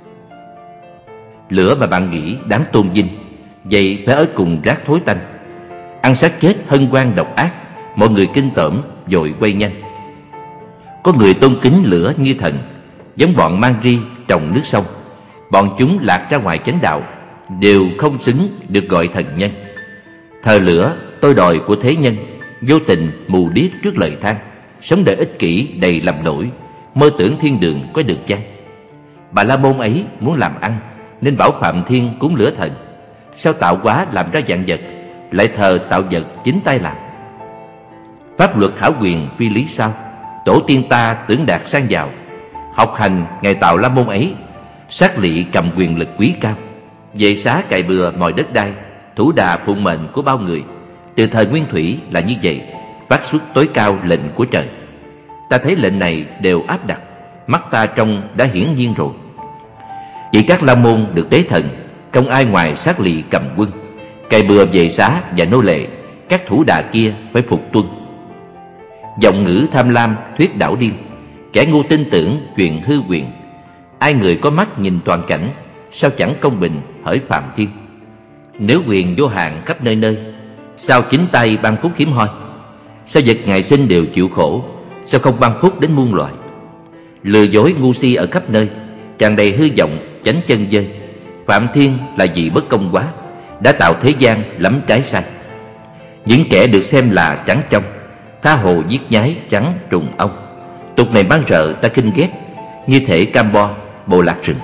Lửa mà bạn nghĩ đáng tôn vinh, vậy phải ở cùng rác thối tanh. Ăn xác chết hân hoan độc ác, mọi người kinh tởm vội quay nhanh. Có người tôn kính lửa như thần, giống bọn mang ri trồng nước sông. Bọn chúng lạc ra ngoài chánh đạo, đều không xứng được gọi thần nhân. Thờ lửa tôi đòi của thế nhân, vô tình mù điếc trước lời than, sống đời ích kỷ đầy lầm lỗi, mơ tưởng thiên đường có được chăng? Bà La Môn ấy muốn làm ăn nên bảo Phạm Thiên cúng lửa thần. Sao tạo hóa làm ra vạn vật, lại thờ tạo vật chính tay làm? Pháp luật thảo quyền phi lý sao? Tổ tiên ta tưởng đạt sang giàu, học hành ngày tạo La Môn ấy, sát lị cầm quyền lực quý cao, về xá cày bừa mọi đất đai, thủ đà phụng mệnh của bao người. Từ thời Nguyên Thủy là như vậy, phát xuất tối cao lệnh của trời. Ta thấy lệnh này đều áp đặt, mắt ta trông đã hiển nhiên rồi. Vì các La Môn được tế thần, không ai ngoài sát lị cầm quân, cày bừa về xá và nô lệ, các thủ đà kia phải phục tuân. Giọng ngữ tham lam thuyết đảo điên, kẻ ngu tin tưởng chuyện hư quyền. Ai người có mắt nhìn toàn cảnh, sao chẳng công bình hỡi Phạm Thiên? Nếu quyền vô hạn khắp nơi nơi, sao chính tay ban phúc hiếm hoi? Sao vật ngày sinh đều chịu khổ, sao không ban phúc đến muôn loài? Lừa dối ngu si ở khắp nơi, tràn đầy hư vọng, chánh chân dơi. Phạm Thiên là vì bất công quá, đã tạo thế gian lắm trái sai. Những kẻ được xem là trắng trong, tha hồ giết nhái trắng trùng ong. Tục này bán rợ ta kinh ghét, như thể cam bo, bộ lạc rừng.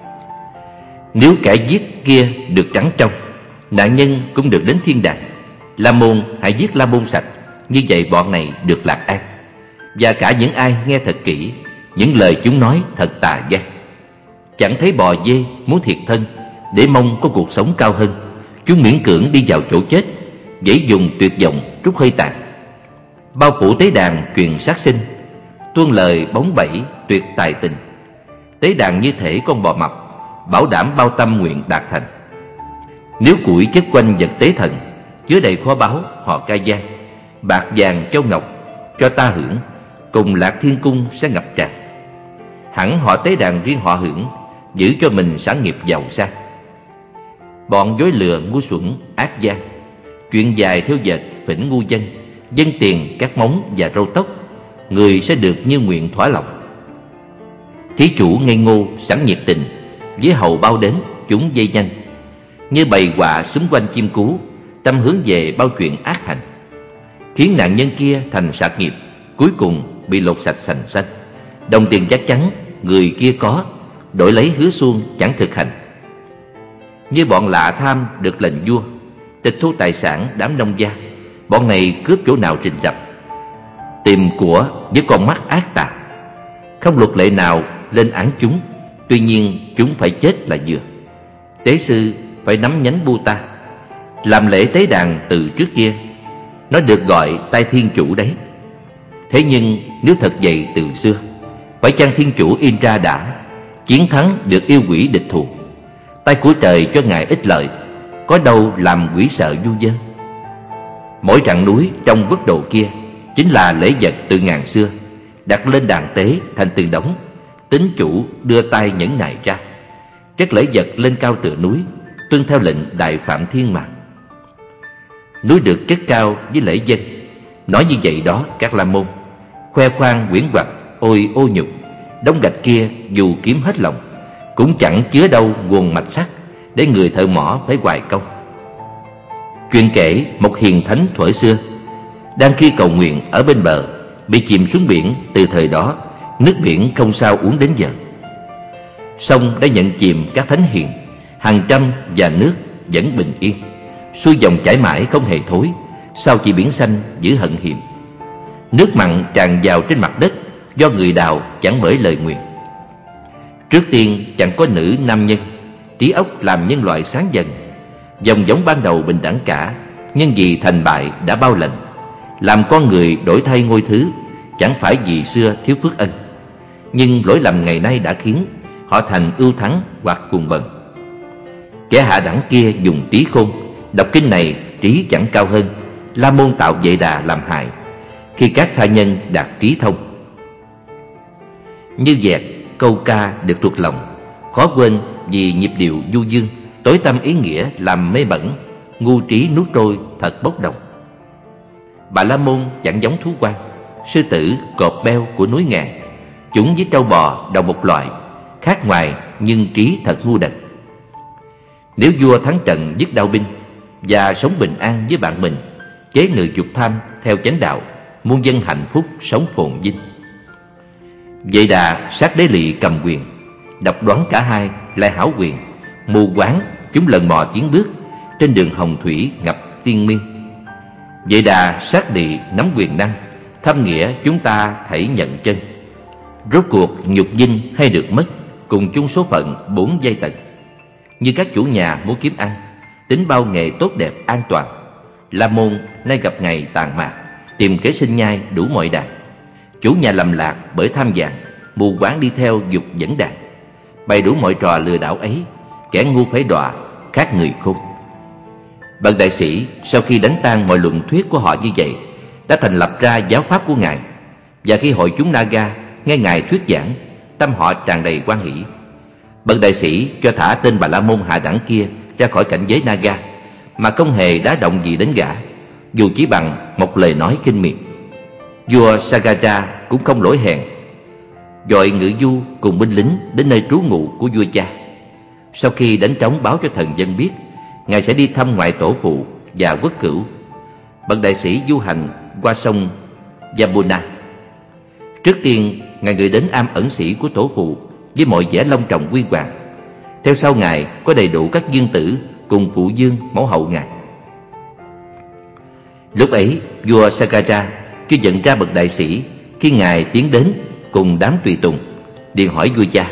Nếu kẻ giết kia được trắng trong, nạn nhân cũng được đến thiên đàng. La Môn hãy giết La Môn sạch, như vậy bọn này được lạc an. Và cả những ai nghe thật kỹ, những lời chúng nói thật tà gian. Chẳng thấy bò dê muốn thiệt thân, để mong có cuộc sống cao hơn, chúng miễn cưỡng đi vào chỗ chết, dãy dùng tuyệt vọng trút hơi tàn. Bao phủ tế đàn truyền sát sinh, tuôn lời bóng bẩy tuyệt tài tình. Tế đàn như thể con bò mập, bảo đảm bao tâm nguyện đạt thành. Nếu củi chất quanh vật tế thần, chứa đầy kho báu họ ca gian, bạc vàng châu ngọc cho ta hưởng, cùng lạc thiên cung sẽ ngập tràn. Hẳn họ tế đàn riêng họ hưởng, giữ cho mình sản nghiệp giàu sang. Bọn dối lừa ngu xuẩn ác gian, chuyện dài theo dệt phỉnh ngu dân, dân tiền các móng và râu tóc, người sẽ được như nguyện thỏa lòng. Thí chủ ngây ngô sẵn nhiệt tình, với hầu bao đến chúng dây nhanh, như bầy quạ xúm quanh chim cú, tâm hướng về bao chuyện ác hành, khiến nạn nhân kia thành sạc nghiệp, cuối cùng bị lột sạch sành xanh. Đồng tiền chắc chắn người kia có, đổi lấy hứa suông chẳng thực hành. Như bọn lạ tham được lệnh vua, tịch thu tài sản đám nông gia, bọn này cướp chỗ nào rình rập, tìm của với con mắt ác tà. Không luật lệ nào lên án chúng, tuy nhiên chúng phải chết là vừa. Tế sư phải nắm nhánh bu ta, làm lễ tế đàn từ trước kia, nó được gọi tay thiên chủ đấy. Thế nhưng nếu thật vậy từ xưa, phải chăng thiên chủ in ra đã chiến thắng được yêu quỷ địch thù? Tay của trời cho ngài ích lợi, có đâu làm quỷ sợ du dơ. Mỗi rặng núi trong quốc độ kia chính là lễ vật từ ngàn xưa, đặt lên đàn tế thành từng đống. Tín chủ đưa tay nhẫn nại ra, chất lễ vật lên cao tựa núi, tuân theo lệnh Đại Phạm Thiên mà. Núi được chất cao với lễ dân, nói như vậy đó các la môn. Khoe khoang quyển hoặc ôi ô nhục, đống gạch kia dù kiếm hết lòng, cũng chẳng chứa đâu nguồn mạch sắt để người thợ mỏ phải hoài công. Chuyện kể một hiền thánh thuở xưa, đang khi cầu nguyện ở bên bờ, bị chìm xuống biển. Từ thời đó nước biển không sao uống đến giờ. Sông đã nhận chìm các thánh hiền, hàng trăm và nước vẫn bình yên, xuôi dòng chảy mãi không hề thối. Sao chỉ biển xanh giữ hận hiểm? Nước mặn tràn vào trên mặt đất do người đào chẳng bởi lời nguyền. Trước tiên chẳng có nữ nam nhân, trí óc làm nhân loại sáng dần. Dòng giống ban đầu bình đẳng cả, nhưng vì thành bại đã bao lần. Làm con người đổi thay ngôi thứ, chẳng phải vì xưa thiếu phước ân, nhưng lỗi lầm ngày nay đã khiến họ thành ưu thắng hoặc cuồng bần. Kẻ hạ đẳng kia dùng trí khôn, đọc kinh này trí chẳng cao hơn. La môn tạo Vệ Đà làm hại, khi các tha nhân đạt trí thông. Như dẹt câu ca được thuộc lòng, khó quên vì nhịp điệu du dương, tối tâm ý nghĩa làm mê bẩn, ngu trí nuốt trôi thật bốc đồng. Bà La Môn chẳng giống thú quan, sư tử, cọp beo của núi ngàn. Chúng với trâu bò đồng một loại, khác ngoài nhưng trí thật ngu đần. Nếu vua thắng trận dứt đao binh, và sống bình an với bạn mình, chế ngự dục tham theo chánh đạo, muôn dân hạnh phúc sống phồn vinh. Vệ Đà sát đế lỵ cầm quyền, độc đoán cả hai lại hảo quyền. Mù quáng chúng lần mò tiến bước, trên đường hồng thủy ngập tiên miên. Vệ Đà sát địa nắm quyền năng, thâm nghĩa chúng ta thảy nhận chân. Rốt cuộc nhục vinh hay được mất, cùng chung số phận 4 giai tầng. Như các chủ nhà muốn kiếm ăn, tính bao nghề tốt đẹp an toàn. La môn nay gặp ngày tàn mạc, tìm kế sinh nhai đủ mọi đàn. Chủ nhà lầm lạc bởi tham vàng, mù quáng đi theo dục dẫn đàn. Bày đủ mọi trò lừa đảo ấy, kẻ ngu phải đọa, khác người khôn. Bậc đại sĩ sau khi đánh tan mọi luận thuyết của họ như vậy, đã thành lập ra giáo pháp của ngài. Và khi hội chúng Naga nghe ngài thuyết giảng, tâm họ tràn đầy hoan hỷ. Bậc đại sĩ cho thả tên Bà La Môn hạ đẳng kia ra khỏi cảnh giới Naga, mà không hề đá động gì đến gã, dù chỉ bằng một lời nói kinh miệt. Vua Sagara cũng không lỗi hèn. gọi ngự du cùng binh lính đến nơi trú ngụ của vua cha. Sau khi đánh trống báo cho thần dân biết ngài sẽ đi thăm ngoại tổ phụ và quốc cữu, bậc đại sĩ du hành qua sông Yamuna. Trước tiên ngài gửi đến am ẩn sĩ của tổ phụ với mọi vẻ long trọng huy hoàng. Theo sau ngài có đầy đủ các dương tử cùng phụ dương mẫu hậu ngài. Lúc ấy vua Sakara chưa nhận ra bậc đại sĩ khi ngài tiến đến cùng đám tùy tùng, liền hỏi vua cha: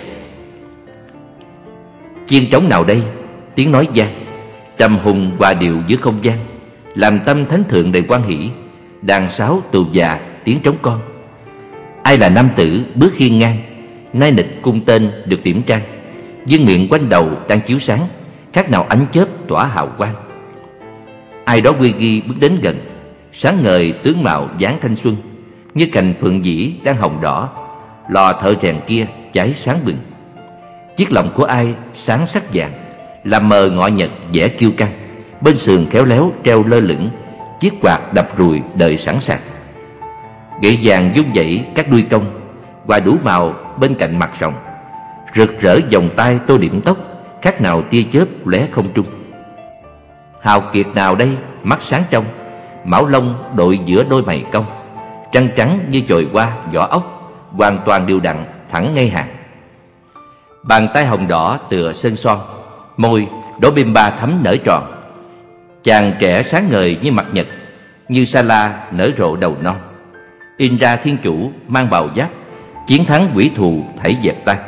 chiên trống nào đây? Tiếng nói vang, trầm hùng hòa điệu giữa không gian, làm tâm thánh thượng đầy hoan hỷ. Đàn sáo tù già tiếng trống con. Ai là nam tử bước hiên ngang, nai nịch cung tên được điểm trang, dương miệng quanh đầu đang chiếu sáng, khác nào ánh chớp tỏa hào quang. Ai đó uy nghi bước đến gần, sáng ngời tướng mạo dáng thanh xuân, như cành phượng dĩ đang hồng đỏ. Lò thợ rèn kia cháy sáng bừng. Chiếc lọng của ai sáng sắc vàng, làm mờ ngọ nhật vẻ kiêu căng. Bên sườn khéo léo treo lơ lửng chiếc quạt đập rùi đợi sẵn sàng. Gậy vàng vung dậy các đuôi công, và đủ màu bên cạnh mặt rồng. Rực rỡ vòng tay tô điểm tóc, khác nào tia chớp lóe không trung. Hào kiệt nào đây mắt sáng trong, mão lông đội giữa đôi mày cong, trăng trắng như chồi hoa vỏ ốc, hoàn toàn đều đặn thẳng ngay hàng. Bàn tay hồng đỏ tựa sơn son, môi đỏ bim ba thắm nở tròn. Chàng trẻ sáng ngời như mặt nhật, như sa la nở rộ đầu non. In ra thiên chủ mang bào giáp, chiến thắng quỷ thù thảy dẹp tan.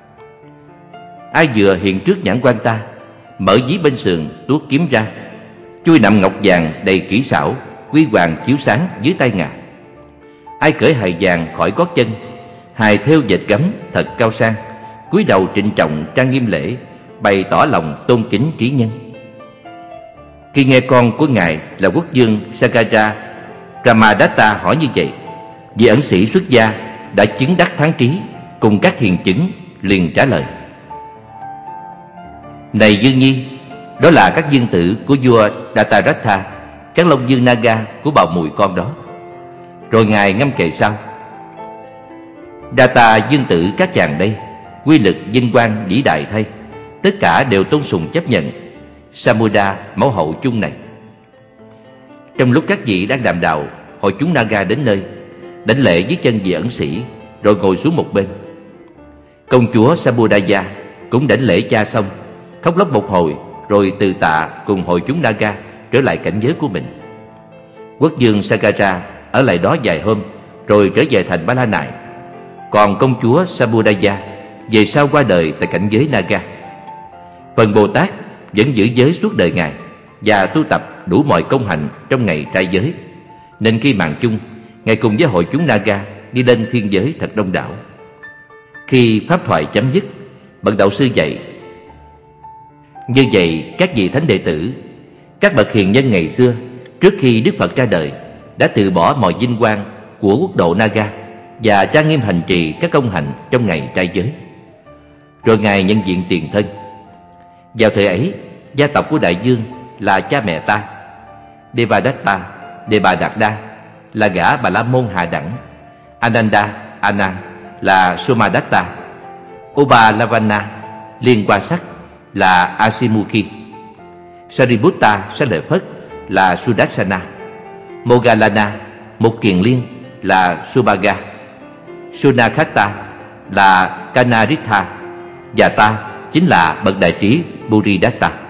Ai vừa hiện trước nhãn quan ta, mở dí bên sườn tuốt kiếm ra, chui nạm ngọc vàng đầy kỹ xảo, huy hoàng chiếu sáng dưới tay ngà. Ai cởi hài vàng khỏi gót chân, hài theo dệt gấm thật cao sang, cúi đầu trịnh trọng trang nghiêm lễ, bày tỏ lòng tôn kính trí nhân. Khi nghe con của ngài là quốc vương Sakara Brahmadatta hỏi như vậy, vị ẩn sĩ xuất gia đã chứng đắc thắng trí cùng các hiền chứng liền trả lời: này Dương Nhi, đó là các dương tử của vua Dataratha, các long dương Naga của bào mùi con đó. Rồi ngài ngâm kệ sau: Data dương tử các chàng đây, quy lực vinh quang vĩ đại thay, tất cả đều tôn sùng chấp nhận Samudra mẫu hậu chung này. Trong lúc các vị đang đàm đạo, hội chúng Naga đến nơi, đảnh lễ dưới chân vị ẩn sĩ, rồi ngồi xuống một bên. Công chúa Samudaya cũng đảnh lễ cha xong, khóc lóc một hồi, rồi từ tạ cùng hội chúng Naga trở lại cảnh giới của mình. Quốc vương Sakara ở lại đó vài hôm, rồi trở về thành Ba La Nại. Còn công chúa Samudaya về sau qua đời tại cảnh giới Naga. Phần Bồ Tát vẫn giữ giới suốt đời ngài và tu tập đủ mọi công hạnh trong ngày trai giới, nên khi mạng chung, ngài cùng với hội chúng Naga đi lên thiên giới thật đông đảo. Khi pháp thoại chấm dứt, bậc đạo sư dạy: như vậy các vị thánh đệ tử, các bậc hiền nhân ngày xưa trước khi Đức Phật ra đời đã từ bỏ mọi vinh quang của quốc độ Naga và trang nghiêm hành trì các công hạnh trong ngày trai giới. Rồi ngài nhân diện tiền thân. Vào thời ấy, gia tộc của đại vương là cha mẹ ta, Devadatta, Devadatta là gã Bà La Môn hạ đẳng, Ananda, Anan là Somadatta, Ubalavana, liên qua sắc là Asimukhi, Sariputta sách lợi Phất là Sudarsana, Moggallana, một kiền liên là Subhaga, Sunakhatta là Kanaritha, và ta chính là bậc đại trí Buridatta.